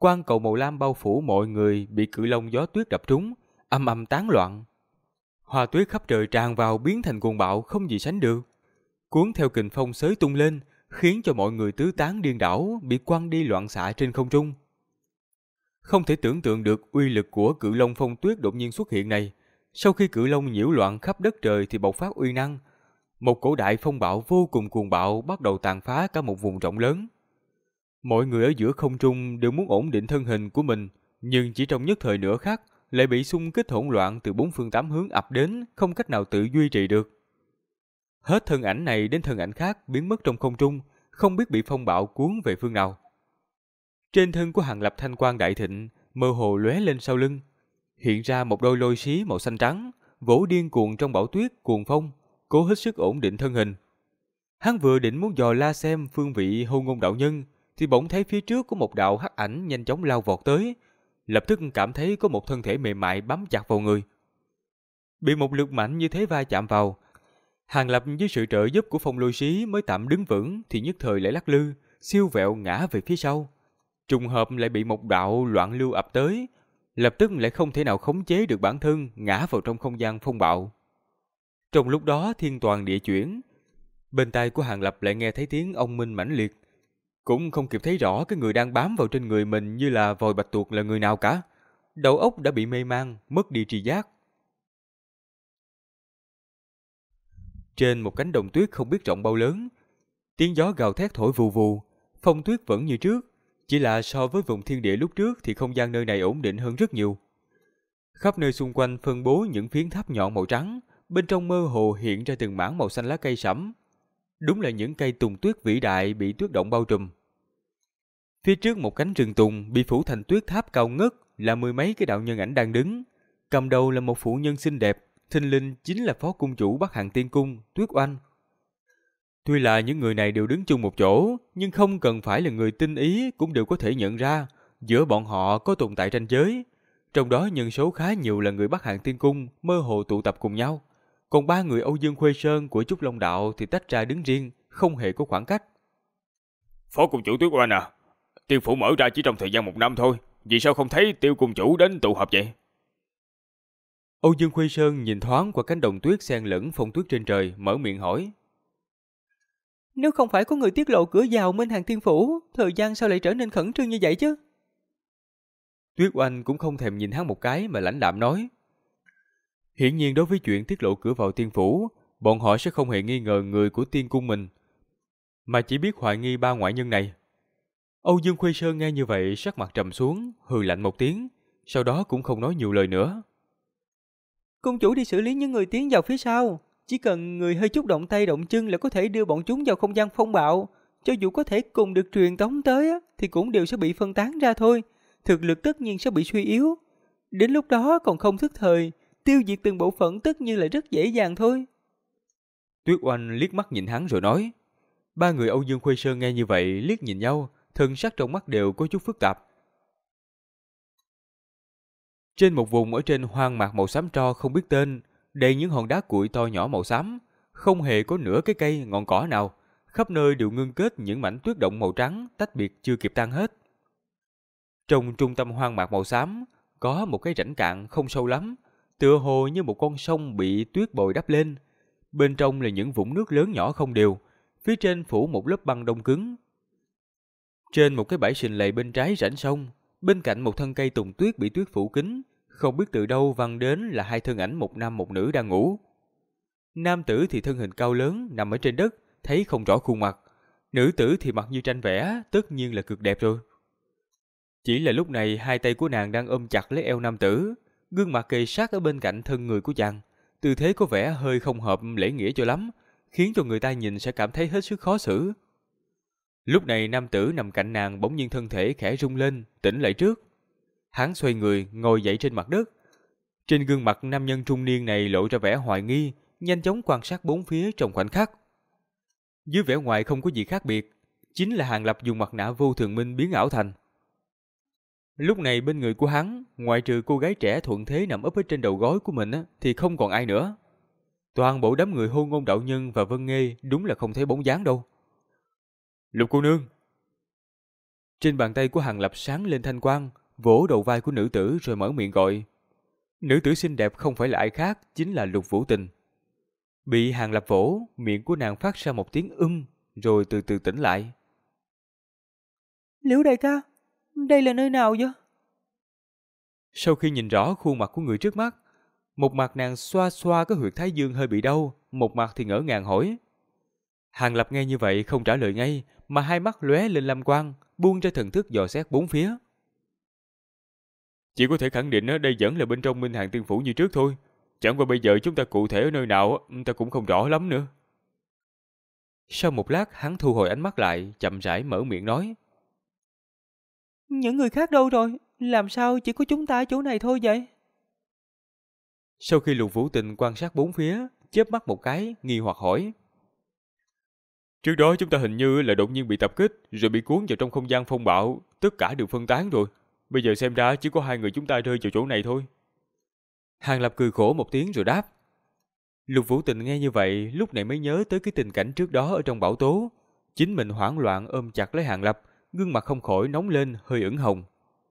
Quang cầu màu lam bao phủ mọi người bị cự long gió tuyết đập trúng, âm âm tán loạn. Hoa tuyết khắp trời tràn vào biến thành cuồng bạo không gì sánh được. Cuốn theo kình phong xới tung lên, khiến cho mọi người tứ tán điên đảo, bị quăng đi loạn xạ trên không trung. Không thể tưởng tượng được uy lực của cự long phong tuyết đột nhiên xuất hiện này. Sau khi cự long nhiễu loạn khắp đất trời thì bộc phát uy năng. Một cổ đại phong bạo vô cùng cuồng bạo bắt đầu tàn phá cả một vùng rộng lớn. Mọi người ở giữa không trung đều muốn ổn định thân hình của mình, nhưng chỉ trong nhất thời nửa khắc lại bị xung kích hỗn loạn từ bốn phương tám hướng ập đến, không cách nào tự duy trì được. Hết thân ảnh này đến thân ảnh khác biến mất trong không trung, không biết bị phong bạo cuốn về phương nào. Trên thân của Hàng Lập thanh quang đại thịnh, mơ hồ lóe lên sau lưng, hiện ra một đôi lôi xí màu xanh trắng, vỗ điên cuồng trong bão tuyết cuồng phong, cố hết sức ổn định thân hình. Hắn vừa định muốn dò la xem phương vị Hôn Ngôn đạo nhân, thì bỗng thấy phía trước có một đạo hắc ảnh nhanh chóng lao vọt tới, lập tức cảm thấy có một thân thể mềm mại bám chặt vào người. Bị một lực mạnh như thế va chạm vào, Hàng Lập với sự trợ giúp của phong lôi xí mới tạm đứng vững thì nhất thời lại lắc lư, siêu vẹo ngã về phía sau. Trùng hợp lại bị một đạo loạn lưu ập tới, lập tức lại không thể nào khống chế được bản thân, ngã vào trong không gian phong bạo. Trong lúc đó thiên toàn địa chuyển, bên tai của Hàng Lập lại nghe thấy tiếng ông minh mãnh liệt. Cũng không kịp thấy rõ cái người đang bám vào trên người mình như là vòi bạch tuộc là người nào cả. Đầu óc đã bị mê man, mất đi tri giác. Trên một cánh đồng tuyết không biết rộng bao lớn, tiếng gió gào thét thổi vù vù, phong tuyết vẫn như trước, chỉ là so với vùng thiên địa lúc trước thì không gian nơi này ổn định hơn rất nhiều. Khắp nơi xung quanh phân bố những phiến tháp nhọn màu trắng, bên trong mơ hồ hiện ra từng mảng màu xanh lá cây sẫm. Đúng là những cây tùng tuyết vĩ đại bị tuyết động bao trùm. Phía trước một cánh rừng tùng bị phủ thành tuyết tháp cao ngất là mười mấy cái đạo nhân ảnh đang đứng. Cầm đầu là một phụ nhân xinh đẹp, thình lình chính là phó cung chủ Bắc Hàn Tiên Cung, Tuyết Oanh. Tuy là những người này đều đứng chung một chỗ, nhưng không cần phải là người tinh ý cũng đều có thể nhận ra giữa bọn họ có tồn tại ranh giới. Trong đó nhân số khá nhiều là người Bắc Hàn Tiên Cung mơ hồ tụ tập cùng nhau. Còn ba người Âu Dương Khuê Sơn của Trúc Long Đạo thì tách ra đứng riêng, không hề có khoảng cách. Phó cung chủ Tuyết Oanh à, Tiên phủ mở ra chỉ trong thời gian 1 năm thôi, vì sao không thấy Tiêu cung chủ đến tụ họp vậy? Âu Dương Khuê Sơn nhìn thoáng qua cánh đồng tuyết xen lẫn phong tuyết trên trời, mở miệng hỏi. Nếu không phải có người tiết lộ cửa vào Minh Hàng Tiên phủ, thời gian sao lại trở nên khẩn trương như vậy chứ? Tuyết Oanh cũng không thèm nhìn hắn một cái mà lãnh đạm nói. Hiển nhiên đối với chuyện tiết lộ cửa vào tiên phủ, bọn họ sẽ không hề nghi ngờ người của tiên cung mình, mà chỉ biết hoài nghi ba ngoại nhân này. Âu Dương Khuê Sơn nghe như vậy sắc mặt trầm xuống, hừ lạnh một tiếng, sau đó cũng không nói nhiều lời nữa. Cung chủ đi xử lý những người tiến vào phía sau, chỉ cần người hơi chút động tay động chân là có thể đưa bọn chúng vào không gian phong bạo. Cho dù có thể cùng được truyền tống tới thì cũng đều sẽ bị phân tán ra thôi, thực lực tất nhiên sẽ bị suy yếu. Đến lúc đó còn không thức thời, tiêu diệt từng bộ phận tất nhiên là rất dễ dàng thôi. Tuyết Oanh liếc mắt nhìn hắn rồi nói. Ba người Âu Dương Khuê Sơn nghe như vậy liếc nhìn nhau, thân sắc trong mắt đều có chút phức tạp. Trên một vùng ở trên hoang mạc màu xám tro không biết tên, đầy những hòn đá cuội to nhỏ màu xám, không hề có nửa cái cây ngọn cỏ nào, khắp nơi đều ngưng kết những mảnh tuyết động màu trắng tách biệt chưa kịp tan hết. Trong trung tâm hoang mạc màu xám có một cái rãnh cạn không sâu lắm, tựa hồ như một con sông bị tuyết bồi đắp lên. Bên trong là những vũng nước lớn nhỏ không đều, phía trên phủ một lớp băng đông cứng. Trên một cái bãi sình lầy bên trái rãnh sông, bên cạnh một thân cây tùng tuyết bị tuyết phủ kín, không biết từ đâu văng đến là hai thân ảnh một nam một nữ đang ngủ. Nam tử thì thân hình cao lớn nằm ở trên đất, thấy không rõ khuôn mặt. Nữ tử thì mặt như tranh vẽ, tất nhiên là cực đẹp rồi. Chỉ là lúc này hai tay của nàng đang ôm chặt lấy eo nam tử, gương mặt kề sát ở bên cạnh thân người của chàng, tư thế có vẻ hơi không hợp lễ nghĩa cho lắm, khiến cho người ta nhìn sẽ cảm thấy hết sức khó xử. Lúc này nam tử nằm cạnh nàng bỗng nhiên thân thể khẽ rung lên, tỉnh lại trước. Hắn xoay người, ngồi dậy trên mặt đất. Trên gương mặt nam nhân trung niên này lộ ra vẻ hoài nghi, nhanh chóng quan sát bốn phía trong khoảnh khắc. Dưới vẻ ngoài không có gì khác biệt, chính là Hàng Lập dùng mặt nạ vô thường minh biến ảo thành. Lúc này bên người của hắn, ngoại trừ cô gái trẻ thuận thế nằm úp ở trên đầu gối của mình thì không còn ai nữa. Toàn bộ đám người Hôn Ngôn đạo nhân và Vân Nghê đúng là không thấy bóng dáng đâu. Lục cô nương. Trên bàn tay của Hàng Lập sáng lên thanh quang, vỗ đầu vai của nữ tử rồi mở miệng gọi. Nữ tử xinh đẹp không phải là ai khác, chính là Lục Vũ Tình. Bị Hàng Lập vỗ, miệng của nàng phát ra một tiếng rồi từ từ tỉnh lại. Liễu đại ca, đây là nơi nào vậy? Sau khi nhìn rõ khuôn mặt của người trước mắt, một mặt nàng xoa xoa cái huyệt thái dương hơi bị đau, một mặt thì ngỡ ngàng hỏi. Hàng Lập nghe như vậy không trả lời ngay, mà hai mắt lóe lên lam quang, buông ra thần thức dò xét bốn phía. Chỉ có thể khẳng định đây vẫn là bên trong Minh Hàng Tiên Phủ như trước thôi. Chẳng qua bây giờ chúng ta cụ thể ở nơi nào ta cũng không rõ lắm nữa. Sau một lát hắn thu hồi ánh mắt lại, chậm rãi mở miệng nói. Những người khác đâu rồi? Làm sao chỉ có chúng ta ở chỗ này thôi vậy? Sau khi Lục Vũ Tình quan sát bốn phía, chớp mắt một cái, nghi hoặc hỏi. Trước đó chúng ta hình như là đột nhiên bị tập kích, rồi bị cuốn vào trong không gian phong bạo, tất cả đều phân tán rồi. Bây giờ xem ra chỉ có hai người chúng ta rơi vào chỗ này thôi. Hàng Lập cười khổ một tiếng rồi đáp. Lục Vũ Tình nghe như vậy, lúc này mới nhớ tới cái tình cảnh trước đó ở trong bão tố. Chính mình hoảng loạn ôm chặt lấy Hàng Lập, gương mặt không khỏi nóng lên, hơi ửng hồng.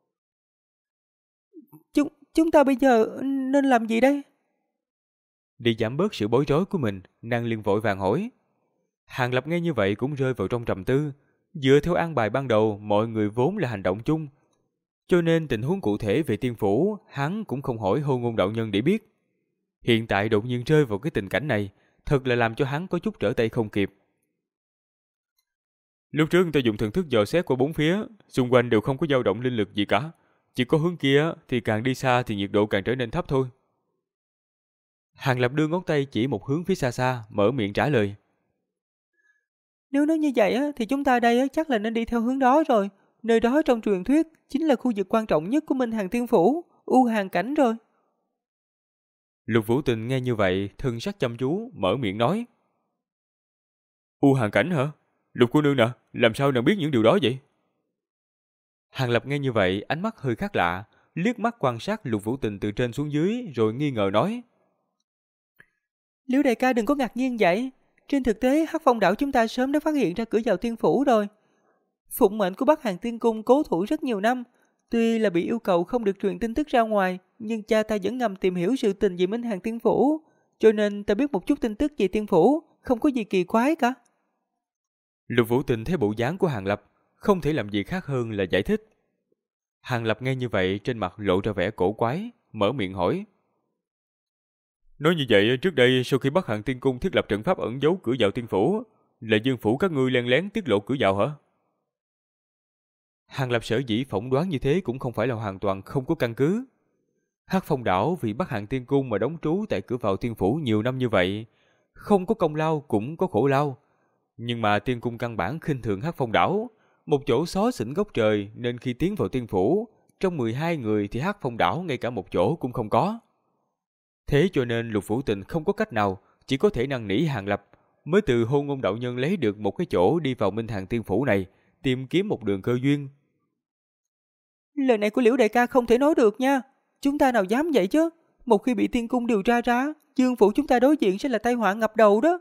Chúng ta bây giờ nên làm gì đây? Để giảm bớt sự bối rối của mình, nàng liền vội vàng hỏi. Hàng Lập nghe như vậy cũng rơi vào trong trầm tư. Dựa theo an bài ban đầu, mọi người vốn là hành động chung, cho nên tình huống cụ thể về tiên phủ, hắn cũng không hỏi Hôn Ngôn đạo nhân để biết. Hiện tại đột nhiên rơi vào cái tình cảnh này, thật là làm cho hắn có chút trở tay không kịp. Lúc trước ta dùng thần thức dò xét qua bốn phía, xung quanh đều không có dao động linh lực gì cả. Chỉ có hướng kia thì càng đi xa thì nhiệt độ càng trở nên thấp thôi. Hàng Lập đưa ngón tay chỉ một hướng phía xa xa, mở miệng trả lời. Nếu nói như vậy thì chúng ta đây chắc là nên đi theo hướng đó rồi. Nơi đó trong truyền thuyết chính là khu vực quan trọng nhất của Minh Hàng Tiên Phủ, U Hàng Cảnh rồi. Lục Vũ Tình nghe như vậy, thân sắc chăm chú, mở miệng nói. U Hàng Cảnh hả? Lục cô nương nè, làm sao nàng biết những điều đó vậy? Hàng Lập nghe như vậy, ánh mắt hơi khác lạ, liếc mắt quan sát Lục Vũ Tình từ trên xuống dưới, rồi nghi ngờ nói. Liễu đại ca đừng có ngạc nhiên vậy. Trên thực tế, Hắc Phong đảo chúng ta sớm đã phát hiện ra cửa vào tiên phủ rồi. Phụng mệnh của Bắc Hàng Tiên Cung cố thủ rất nhiều năm. Tuy là bị yêu cầu không được truyền tin tức ra ngoài, nhưng cha ta vẫn ngầm tìm hiểu sự tình về Minh Hàng Tiên Phủ. Cho nên ta biết một chút tin tức về tiên phủ, không có gì kỳ quái cả. Lục Vũ Tình thấy bộ dáng của Hàng Lập, không thể làm gì khác hơn là giải thích. Hàng Lập nghe như vậy, trên mặt lộ ra vẻ cổ quái, mở miệng hỏi. Nói như vậy, trước đây sau khi Bắc Hàng Tiên Cung thiết lập trận pháp ẩn giấu cửa vào tiên phủ, là Dương phủ các ngươi len lén tiết lộ cửa vào hả? Hàng Lập sở dĩ phỏng đoán như thế cũng không phải là hoàn toàn không có căn cứ. Hắc Phong đảo vì Bắc Hàng Tiên Cung mà đóng trú tại cửa vào tiên phủ nhiều năm như vậy, không có công lao cũng có khổ lao. Nhưng mà tiên cung căn bản khinh thường Hắc Phong đảo, một chỗ xó xỉnh gốc trời, nên khi tiến vào tiên phủ, trong 12 người thì Hắc Phong đảo ngay cả một chỗ cũng không có. Thế cho nên Lục Vũ Tình không có cách nào, chỉ có thể năn nỉ Hàng Lập, mới từ Hôn Ngôn đạo nhân lấy được một cái chỗ đi vào Minh Hàng Tiên phủ này, tìm kiếm một đường cơ duyên. Lời này của Liễu đại ca không thể nói được nha. Chúng ta nào dám vậy chứ? Một khi bị tiên cung điều tra ra, Dương phủ chúng ta đối diện sẽ là tai họa ngập đầu đó.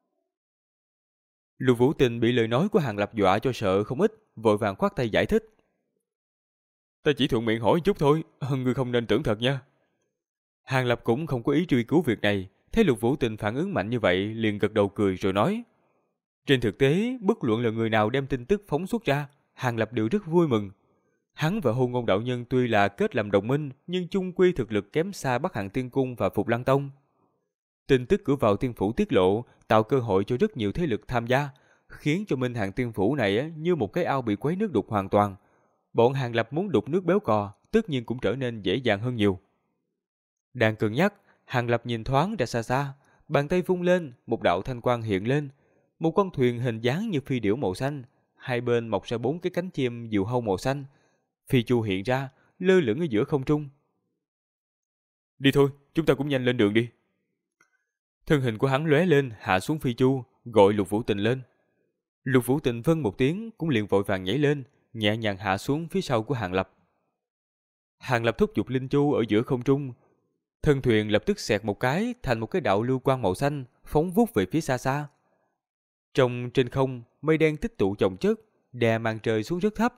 Lục Vũ Tình bị lời nói của Hàng Lập dọa cho sợ không ít, vội vàng khoát tay giải thích. Ta chỉ thuận miệng hỏi chút thôi, ngươi không nên tưởng thật nha. Hàng Lập cũng không có ý truy cứu việc này, thấy Lục Vũ Tình phản ứng mạnh như vậy, liền gật đầu cười rồi nói. Trên thực tế, bất luận là người nào đem tin tức phóng xuất ra, Hàng Lập đều rất vui mừng. Hắn và Hôn Ngôn đạo nhân tuy là kết làm đồng minh, nhưng chung quy thực lực kém xa Bắc Hàng Tiên Cung và Phục Lăng Tông. Tin tức cửa vào tiên phủ tiết lộ, tạo cơ hội cho rất nhiều thế lực tham gia, khiến cho Minh Hàng Tiên phủ này như một cái ao bị quấy nước đục hoàn toàn. Bọn Hàng Lập muốn đục nước béo cò, tất nhiên cũng trở nên dễ dàng hơn nhiều. Đang cân nhắc, Hàng Lập nhìn thoáng ra xa xa, bàn tay vung lên, một đạo thanh quang hiện lên, một con thuyền hình dáng như phi điểu màu xanh, hai bên mọc ra 4 cái cánh chim diều hâu màu xanh, phi chu hiện ra, lơ lửng ở giữa không trung. Đi thôi, chúng ta cũng nhanh lên đường đi. Thân hình của hắn lóe lên, hạ xuống phi chu, gọi Lục Vũ Tình lên. Lục Vũ Tình vâng một tiếng, cũng liền vội vàng nhảy lên, nhẹ nhàng hạ xuống phía sau của Hàng Lập. Hàng Lập thúc giục linh chu ở giữa không trung, thân thuyền lập tức xẹt một cái thành một cái đạo lưu quang màu xanh, phóng vút về phía xa xa. Trong trên không, mây đen tích tụ chồng chất, đè màn trời xuống rất thấp.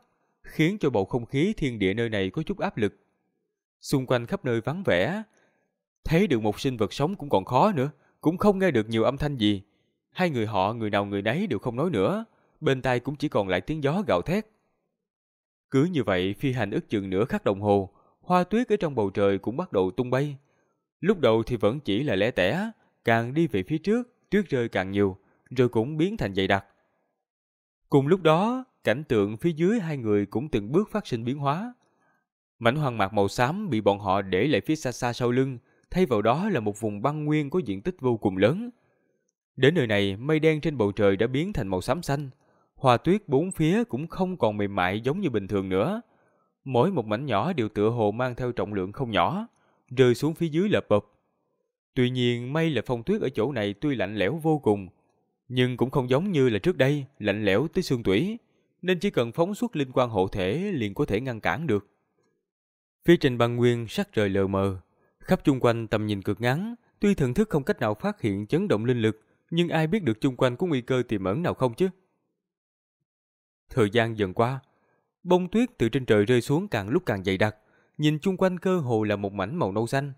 khiến cho bầu không khí thiên địa nơi này có chút áp lực. Xung quanh khắp nơi vắng vẻ, thấy được một sinh vật sống cũng còn khó nữa, cũng không nghe được nhiều âm thanh gì. Hai người họ người nào người nấy đều không nói nữa, bên tai cũng chỉ còn lại tiếng gió gào thét. Cứ như vậy phi hành ước chừng nửa khắc đồng hồ, hoa tuyết ở trong bầu trời cũng bắt đầu tung bay. Lúc đầu thì vẫn chỉ là lẻ tẻ, càng đi về phía trước, tuyết rơi càng nhiều, rồi cũng biến thành dày đặc. Cùng lúc đó, cảnh tượng phía dưới hai người cũng từng bước phát sinh biến hóa. Mảnh hoang mạc màu xám bị bọn họ để lại phía xa xa sau lưng, thay vào đó là một vùng băng nguyên có diện tích vô cùng lớn. Đến nơi này, mây đen trên bầu trời đã biến thành màu xám xanh. Hoa tuyết bốn phía cũng không còn mềm mại giống như bình thường nữa. Mỗi một mảnh nhỏ đều tựa hồ mang theo trọng lượng không nhỏ, rơi xuống phía dưới lợp bập. Tuy nhiên, mây là phong tuyết ở chỗ này tuy lạnh lẽo vô cùng, nhưng cũng không giống như là trước đây, lạnh lẽo tới xương tủy, nên chỉ cần phóng xuất linh quang hộ thể liền có thể ngăn cản được. Phía trên băng nguyên sắc trời lờ mờ, khắp chung quanh tầm nhìn cực ngắn, tuy thần thức không cách nào phát hiện chấn động linh lực, nhưng ai biết được chung quanh có nguy cơ tiềm ẩn nào không chứ? Thời gian dần qua, bông tuyết từ trên trời rơi xuống càng lúc càng dày đặc, nhìn chung quanh cơ hồ là một mảnh màu nâu xanh.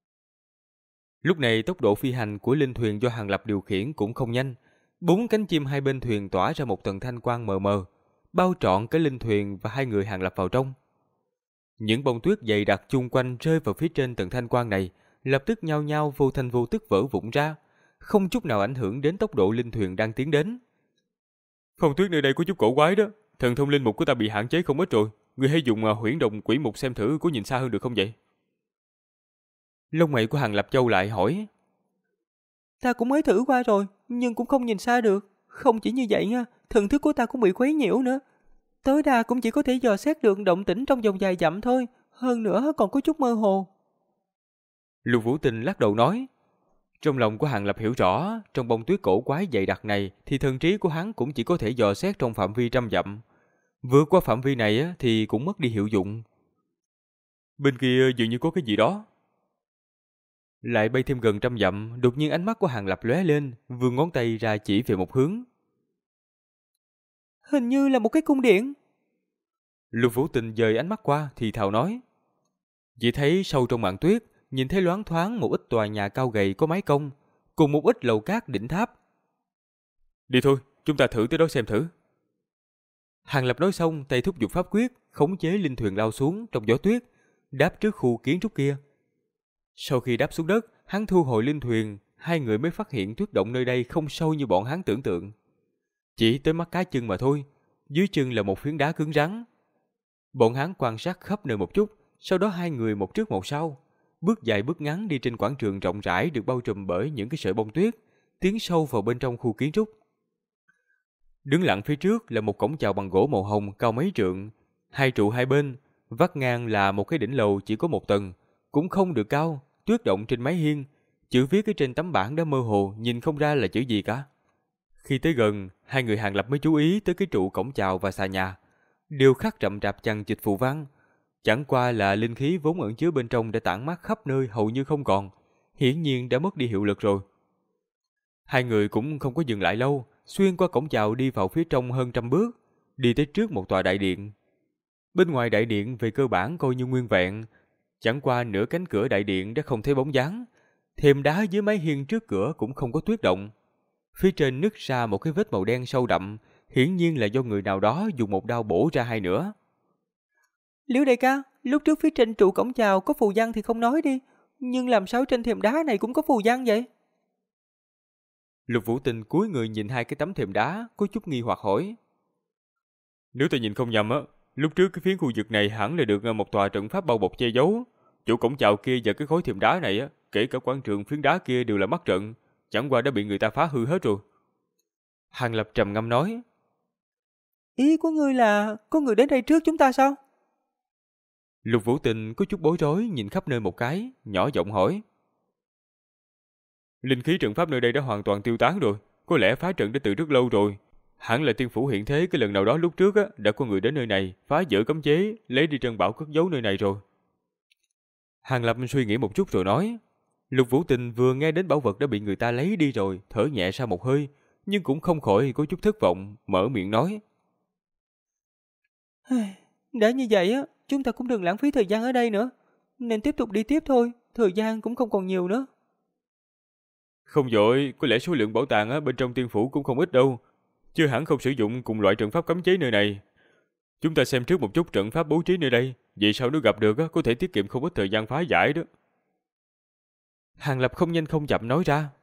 Lúc này tốc độ phi hành của linh thuyền do Hàng Lập điều khiển cũng không nhanh, 4 cánh chim hai bên thuyền tỏa ra một tầng thanh quang mờ mờ, bao trọn cái linh thuyền và hai người Hàng Lập vào trong. Những bông tuyết dày đặc chung quanh rơi vào phía trên tầng thanh quang này, lập tức nhao nhao vô thanh vô tức vỡ vụn ra, không chút nào ảnh hưởng đến tốc độ linh thuyền đang tiến đến. Phong tuyết nơi đây có chút cổ quái đó, thần thông linh mục của ta bị hạn chế không ít rồi, người hãy dùng huyễn động quỷ mục xem thử có nhìn xa hơn được không vậy? Lông mày của Hàng Lập Châu lại hỏi. Ta cũng mới thử qua rồi, nhưng cũng không nhìn xa được. Không chỉ như vậy nha, thần thức của ta cũng bị quấy nhiễu nữa. Tối đa cũng chỉ có thể dò xét được động tĩnh trong vòng vài dặm thôi, hơn nữa còn có chút mơ hồ. Lục Vũ Tình lắc đầu nói. Trong lòng của Hàng Lập hiểu rõ, trong bông tuyết cổ quái dày đặc này thì thần trí của hắn cũng chỉ có thể dò xét trong phạm vi 100 dặm. Vượt qua phạm vi này thì cũng mất đi hiệu dụng. Bên kia dường như có cái gì đó. Lại bay thêm gần 100 dặm, đột nhiên ánh mắt của Hàng Lập lóe lên, vươn ngón tay ra chỉ về một hướng. Hình như là một cái cung điện. Lục Vũ Tình dời ánh mắt qua thì thào nói. Chỉ thấy sâu trong màn tuyết, nhìn thấy loáng thoáng một ít tòa nhà cao gầy có mái cong, cùng một ít lầu cát đỉnh tháp. Đi thôi, chúng ta thử tới đó xem thử. Hàng Lập nói xong, tay thúc giục pháp quyết, khống chế linh thuyền lao xuống trong gió tuyết, đáp trước khu kiến trúc kia. Sau khi đáp xuống đất, hắn thu hồi linh thuyền, hai người mới phát hiện tuyết động nơi đây không sâu như bọn hắn tưởng tượng. Chỉ tới mắt cá chân mà thôi, dưới chân là một phiến đá cứng rắn. Bọn hắn quan sát khắp nơi một chút, sau đó hai người một trước một sau, bước dài bước ngắn đi trên quảng trường rộng rãi được bao trùm bởi những cái sợi bông tuyết, tiến sâu vào bên trong khu kiến trúc. Đứng lặng phía trước là một cổng chào bằng gỗ màu hồng cao mấy trượng, hai trụ hai bên, vắt ngang là một cái đỉnh lầu chỉ có một tầng, cũng không được cao, tuyết động trên mái hiên, chữ viết ở trên tấm bảng đã mơ hồ, nhìn không ra là chữ gì cả. Khi tới gần, hai người Hàng Lập mới chú ý tới cái trụ cổng chào và xà nhà, đều khắc rậm rạp chằng chịt phù văn, chẳng qua là linh khí vốn ẩn chứa bên trong đã tản mát khắp nơi hầu như không còn, hiển nhiên đã mất đi hiệu lực rồi. Hai người cũng không có dừng lại lâu, xuyên qua cổng chào đi vào phía trong hơn 100 bước, đi tới trước một tòa đại điện. Bên ngoài đại điện về cơ bản coi như nguyên vẹn, chẳng qua nửa cánh cửa đại điện đã không thấy bóng dáng, thềm đá dưới mái hiên trước cửa cũng không có tuyết động. Phía trên nứt ra một cái vết màu đen sâu đậm, hiển nhiên là do người nào đó dùng một đao bổ ra hai nửa. Liễu đại ca, lúc trước phía trên trụ cổng chào có phù văn thì không nói đi, nhưng làm sao trên thềm đá này cũng có phù văn vậy? Lục Vũ Tình cúi người nhìn hai cái tấm thềm đá, có chút nghi hoặc hỏi. Nếu ta nhìn không nhầm á, lúc trước cái phiến khu vực này hẳn là được một tòa trận pháp bao bọc che giấu. Chỗ cổng chào kia và cái khối thềm đá này á, kể cả quảng trường phiến đá kia đều là mắt trận, chẳng qua đã bị người ta phá hư hết rồi. Hàng Lập trầm ngâm nói. Ý của ngươi là có người đến đây trước chúng ta sao? Lục Vũ Tình có chút bối rối nhìn khắp nơi một cái, nhỏ giọng hỏi. Linh khí trận pháp nơi đây đã hoàn toàn tiêu tán rồi, có lẽ phá trận đã từ rất lâu rồi. Hẳn là tiên phủ hiện thế cái lần nào đó lúc trước á, đã có người đến nơi này, phá vỡ cấm chế, lấy đi trân bảo cất giấu nơi này rồi. Hàng Lập suy nghĩ một chút rồi nói. Lục Vũ Tình vừa nghe đến bảo vật đã bị người ta lấy đi rồi, thở nhẹ ra một hơi, nhưng cũng không khỏi có chút thất vọng, mở miệng nói. Đã như vậy á, chúng ta cũng đừng lãng phí thời gian ở đây nữa. Nên tiếp tục đi tiếp thôi, thời gian cũng không còn nhiều nữa. Không vội, có lẽ số lượng bảo tàng bên trong tiên phủ cũng không ít đâu. Chưa hẳn không sử dụng cùng loại trận pháp cấm chế nơi này. Chúng ta xem trước một chút trận pháp bố trí nơi đây, vậy sau nếu gặp được có thể tiết kiệm không ít thời gian phá giải đó. Hàng Lập không nhanh không chậm nói ra.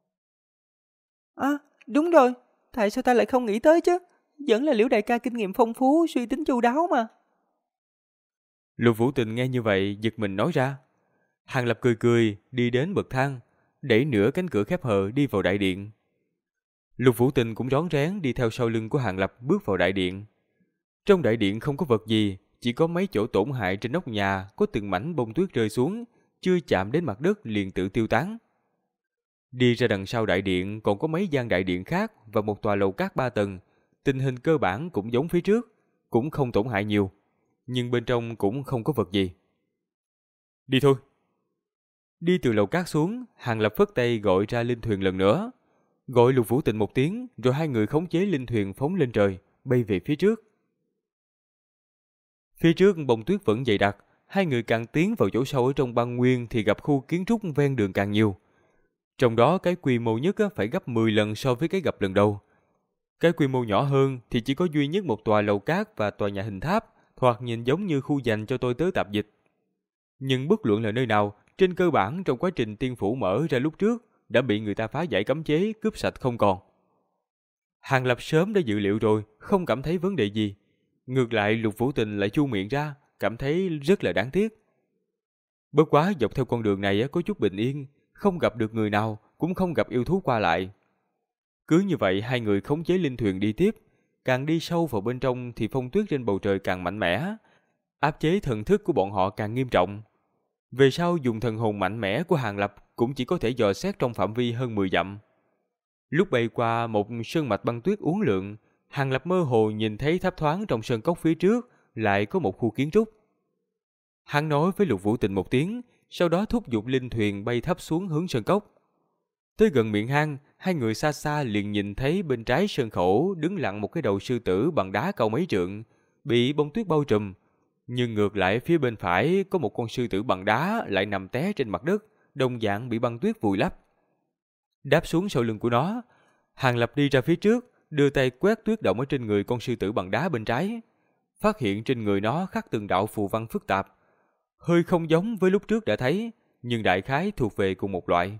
Đúng rồi, tại sao ta lại không nghĩ tới chứ? Vẫn là Liễu đại ca kinh nghiệm phong phú, suy tính chu đáo mà. Lục Vũ Tình nghe như vậy giật mình nói ra. Hàng Lập cười cười đi đến bậc thang, đẩy nửa cánh cửa khép hờ đi vào đại điện. Lục Vũ Tình cũng rón rén đi theo sau lưng của Hàng Lập bước vào đại điện. Trong đại điện không có vật gì, chỉ có mấy chỗ tổn hại trên nóc nhà có từng mảnh bông tuyết rơi xuống, chưa chạm đến mặt đất liền tự tiêu tán. Đi ra đằng sau đại điện còn có mấy gian đại điện khác và một tòa lầu cát 3 tầng, tình hình cơ bản cũng giống phía trước, cũng không tổn hại nhiều, nhưng bên trong cũng không có vật gì. Đi thôi. Đi từ lầu cát xuống, Hàng Lập phất tay gọi ra linh thuyền lần nữa, gọi Lục Vũ Tình một tiếng, rồi hai người khống chế linh thuyền phóng lên trời, bay về phía trước. Phía trước bông tuyết vẫn dày đặc, hai người càng tiến vào chỗ sâu ở trong băng nguyên thì gặp khu kiến trúc ven đường càng nhiều. Trong đó cái quy mô nhất phải gấp 10 lần so với cái gặp lần đầu. Cái quy mô nhỏ hơn thì chỉ có duy nhất một tòa lầu cát và tòa nhà hình tháp, thoạt nhìn giống như khu dành cho tôi tớ tạp dịch. Nhưng bất luận là nơi nào, trên cơ bản trong quá trình tiên phủ mở ra lúc trước đã bị người ta phá giải cấm chế, cướp sạch không còn. Hàng Lập sớm đã dự liệu rồi, không cảm thấy vấn đề gì. Ngược lại Lục Vũ Tình lại chu miệng ra, cảm thấy rất là đáng tiếc. Bất quá dọc theo con đường này có chút bình yên, không gặp được người nào, cũng không gặp yêu thú qua lại. Cứ như vậy hai người khống chế linh thuyền đi tiếp, càng đi sâu vào bên trong thì phong tuyết trên bầu trời càng mạnh mẽ, áp chế thần thức của bọn họ càng nghiêm trọng. Về sau dùng thần hồn mạnh mẽ của Hàng Lập cũng chỉ có thể dò xét trong phạm vi hơn 10 dặm. Lúc bay qua một sơn mạch băng tuyết uốn lượn, Hàng Lập mơ hồ nhìn thấy thấp thoáng trong sơn cốc phía trước lại có một khu kiến trúc. Hắn nói với Lục Vũ Tình một tiếng, sau đó thúc giục linh thuyền bay thấp xuống hướng sơn cốc. Tới gần miệng hang, hai người xa xa liền nhìn thấy bên trái sơn khẩu đứng lặng một cái đầu sư tử bằng đá cao mấy trượng, bị bông tuyết bao trùm. Nhưng ngược lại phía bên phải có một con sư tử bằng đá lại nằm té trên mặt đất, đồng dạng bị băng tuyết vùi lấp. Đáp xuống sau lưng của nó, Hàng Lập đi ra phía trước, đưa tay quét tuyết động ở trên người con sư tử bằng đá bên trái. Phát hiện trên người nó khắc từng đạo phù văn phức tạp. Hơi không giống với lúc trước đã thấy, nhưng đại khái thuộc về cùng một loại.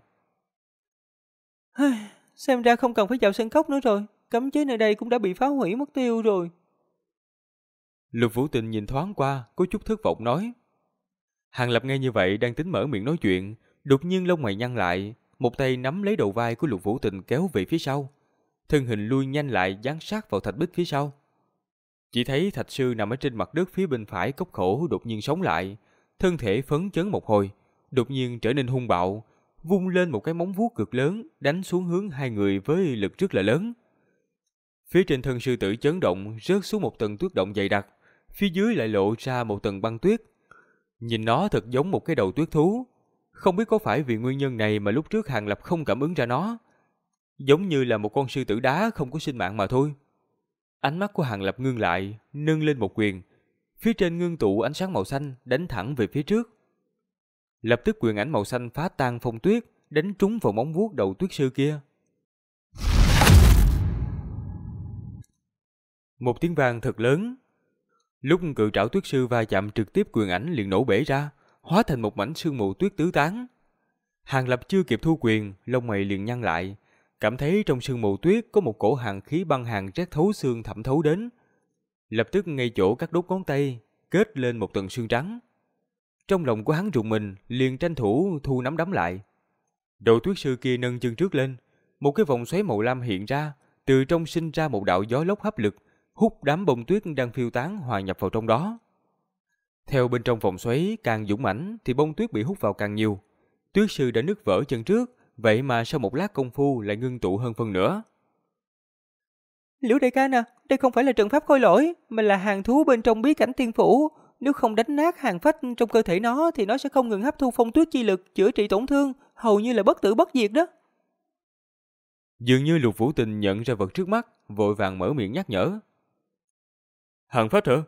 Xem ra không cần phải vào sân cốc nữa rồi, cấm chế nơi đây cũng đã bị phá hủy mất tiêu rồi. Lục Vũ Tình nhìn thoáng qua, có chút thất vọng nói. Hàng Lập nghe như vậy đang tính mở miệng nói chuyện, đột nhiên lông mày nhăn lại, một tay nắm lấy đầu vai của Lục Vũ Tình kéo về phía sau. Thân hình lui nhanh lại dán sát vào thạch bích phía sau. Chỉ thấy thạch sư nằm ở trên mặt đất phía bên phải cốc khổ đột nhiên sống lại, thân thể phấn chấn một hồi, đột nhiên trở nên hung bạo, vung lên một cái móng vuốt cực lớn, đánh xuống hướng hai người với lực rất là lớn. Phía trên thân sư tử chấn động, rớt xuống một tầng tuyết động dày đặc, phía dưới lại lộ ra một tầng băng tuyết. Nhìn nó thật giống một cái đầu tuyết thú. Không biết có phải vì nguyên nhân này mà lúc trước Hàng Lập không cảm ứng ra nó. Giống như là một con sư tử đá không có sinh mạng mà thôi. Ánh mắt của Hàng Lập ngưng lại, nâng lên một quyền. Phía trên ngưng tụ ánh sáng màu xanh, đánh thẳng về phía trước. Lập tức quyền ảnh màu xanh phá tan phong tuyết, đánh trúng vào móng vuốt đầu tuyết sư kia. Một tiếng vang thật lớn. Lúc cự trảo tuyết sư va chạm trực tiếp quyền ảnh liền nổ bể ra, hóa thành một mảnh sương mù tuyết tứ tán. Hàng Lập chưa kịp thu quyền, lông mày liền nhăn lại, cảm thấy trong sương mù tuyết có một cổ hàn khí băng hàn rét thấu xương thẩm thấu đến. Lập tức ngay chỗ các đốt ngón tay kết lên một tầng sương trắng. Trong lòng của hắn rùng mình, liền tranh thủ thu nắm đấm lại. Đầu tuyết sư kia nâng chân trước lên, một cái vòng xoáy màu lam hiện ra, từ trong sinh ra một đạo gió lốc hấp lực, hút đám bông tuyết đang phiêu tán hòa nhập vào trong đó. Theo bên trong vòng xoáy càng dũng mãnh thì bông tuyết bị hút vào càng nhiều. Tuyết sư đã nứt vỡ chân trước, vậy mà sau một lát công phu lại ngưng tụ hơn phân nửa. Liễu đại ca nè, đây không phải là trận pháp khôi lỗi, mà là hàng thú bên trong bí cảnh tiên phủ. Nếu không đánh nát hàng phách trong cơ thể nó thì nó sẽ không ngừng hấp thu phong tuyết chi lực, chữa trị tổn thương, hầu như là bất tử bất diệt đó. Dường như Lục Vũ Tình nhận ra vật trước mắt, vội vàng mở miệng nhắc nhở. Hàng phách hả?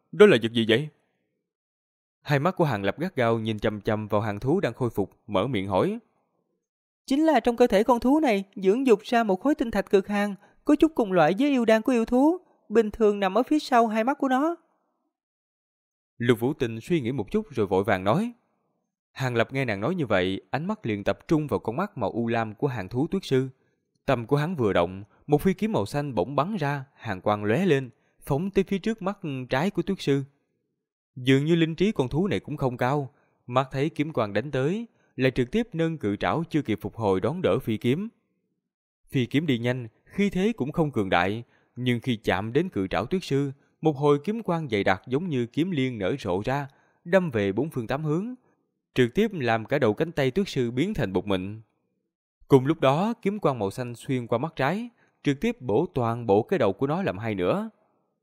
Đó là vật gì vậy? Hai mắt của Hàng Lập gắt gao nhìn chằm chằm vào hàn thú đang khôi phục, mở miệng hỏi. Chính là trong cơ thể con thú này dưỡng dục ra một khối tinh thạch cực hàn, có chút cùng loại với yêu đan của yêu thú, bình thường nằm ở phía sau hai mắt của nó. Lục Vũ Tình suy nghĩ một chút rồi vội vàng nói. Hàng Lập nghe nàng nói như vậy, ánh mắt liền tập trung vào con mắt màu u lam của hàn thú tuyết sư. Tâm của hắn vừa động, một phi kiếm màu xanh bỗng bắn ra, hàn quang lóe lên, phóng tới phía trước mắt trái của tuyết sư. Dường như linh trí con thú này cũng không cao, mắt thấy kiếm quang đánh tới, lại trực tiếp nâng cự trảo chưa kịp phục hồi đón đỡ phi kiếm. Phi kiếm đi nhanh, khí thế cũng không cường đại, nhưng khi chạm đến cự trảo tuyết sư, một hồi kiếm quang dày đặc giống như kiếm liên nở rộ ra, đâm về bốn phương tám hướng, trực tiếp làm cả đầu cánh tay tuyết sư biến thành bột mịn. Cùng lúc đó, kiếm quang màu xanh xuyên qua mắt trái, trực tiếp bổ toàn bộ cái đầu của nó làm hai nửa.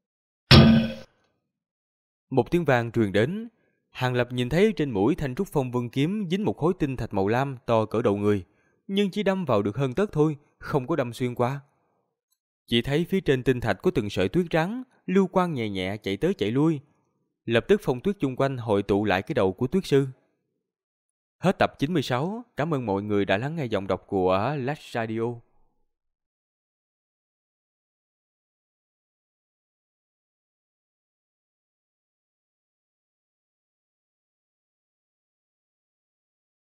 Một tiếng vang truyền đến, Hàng Lập nhìn thấy trên mũi thanh trúc phong vân kiếm dính một khối tinh thạch màu lam to cỡ đầu người, nhưng chỉ đâm vào được hơn tấc thôi, không có đâm xuyên qua. Chỉ thấy phía trên tinh thạch có từng sợi tuyết trắng, lưu quang nhẹ nhẹ chạy tới chạy lui. Lập tức phong tuyết chung quanh hội tụ lại cái đầu của tuyết sư. Hết tập 96, cảm ơn mọi người đã lắng nghe giọng đọc của Lách Radio.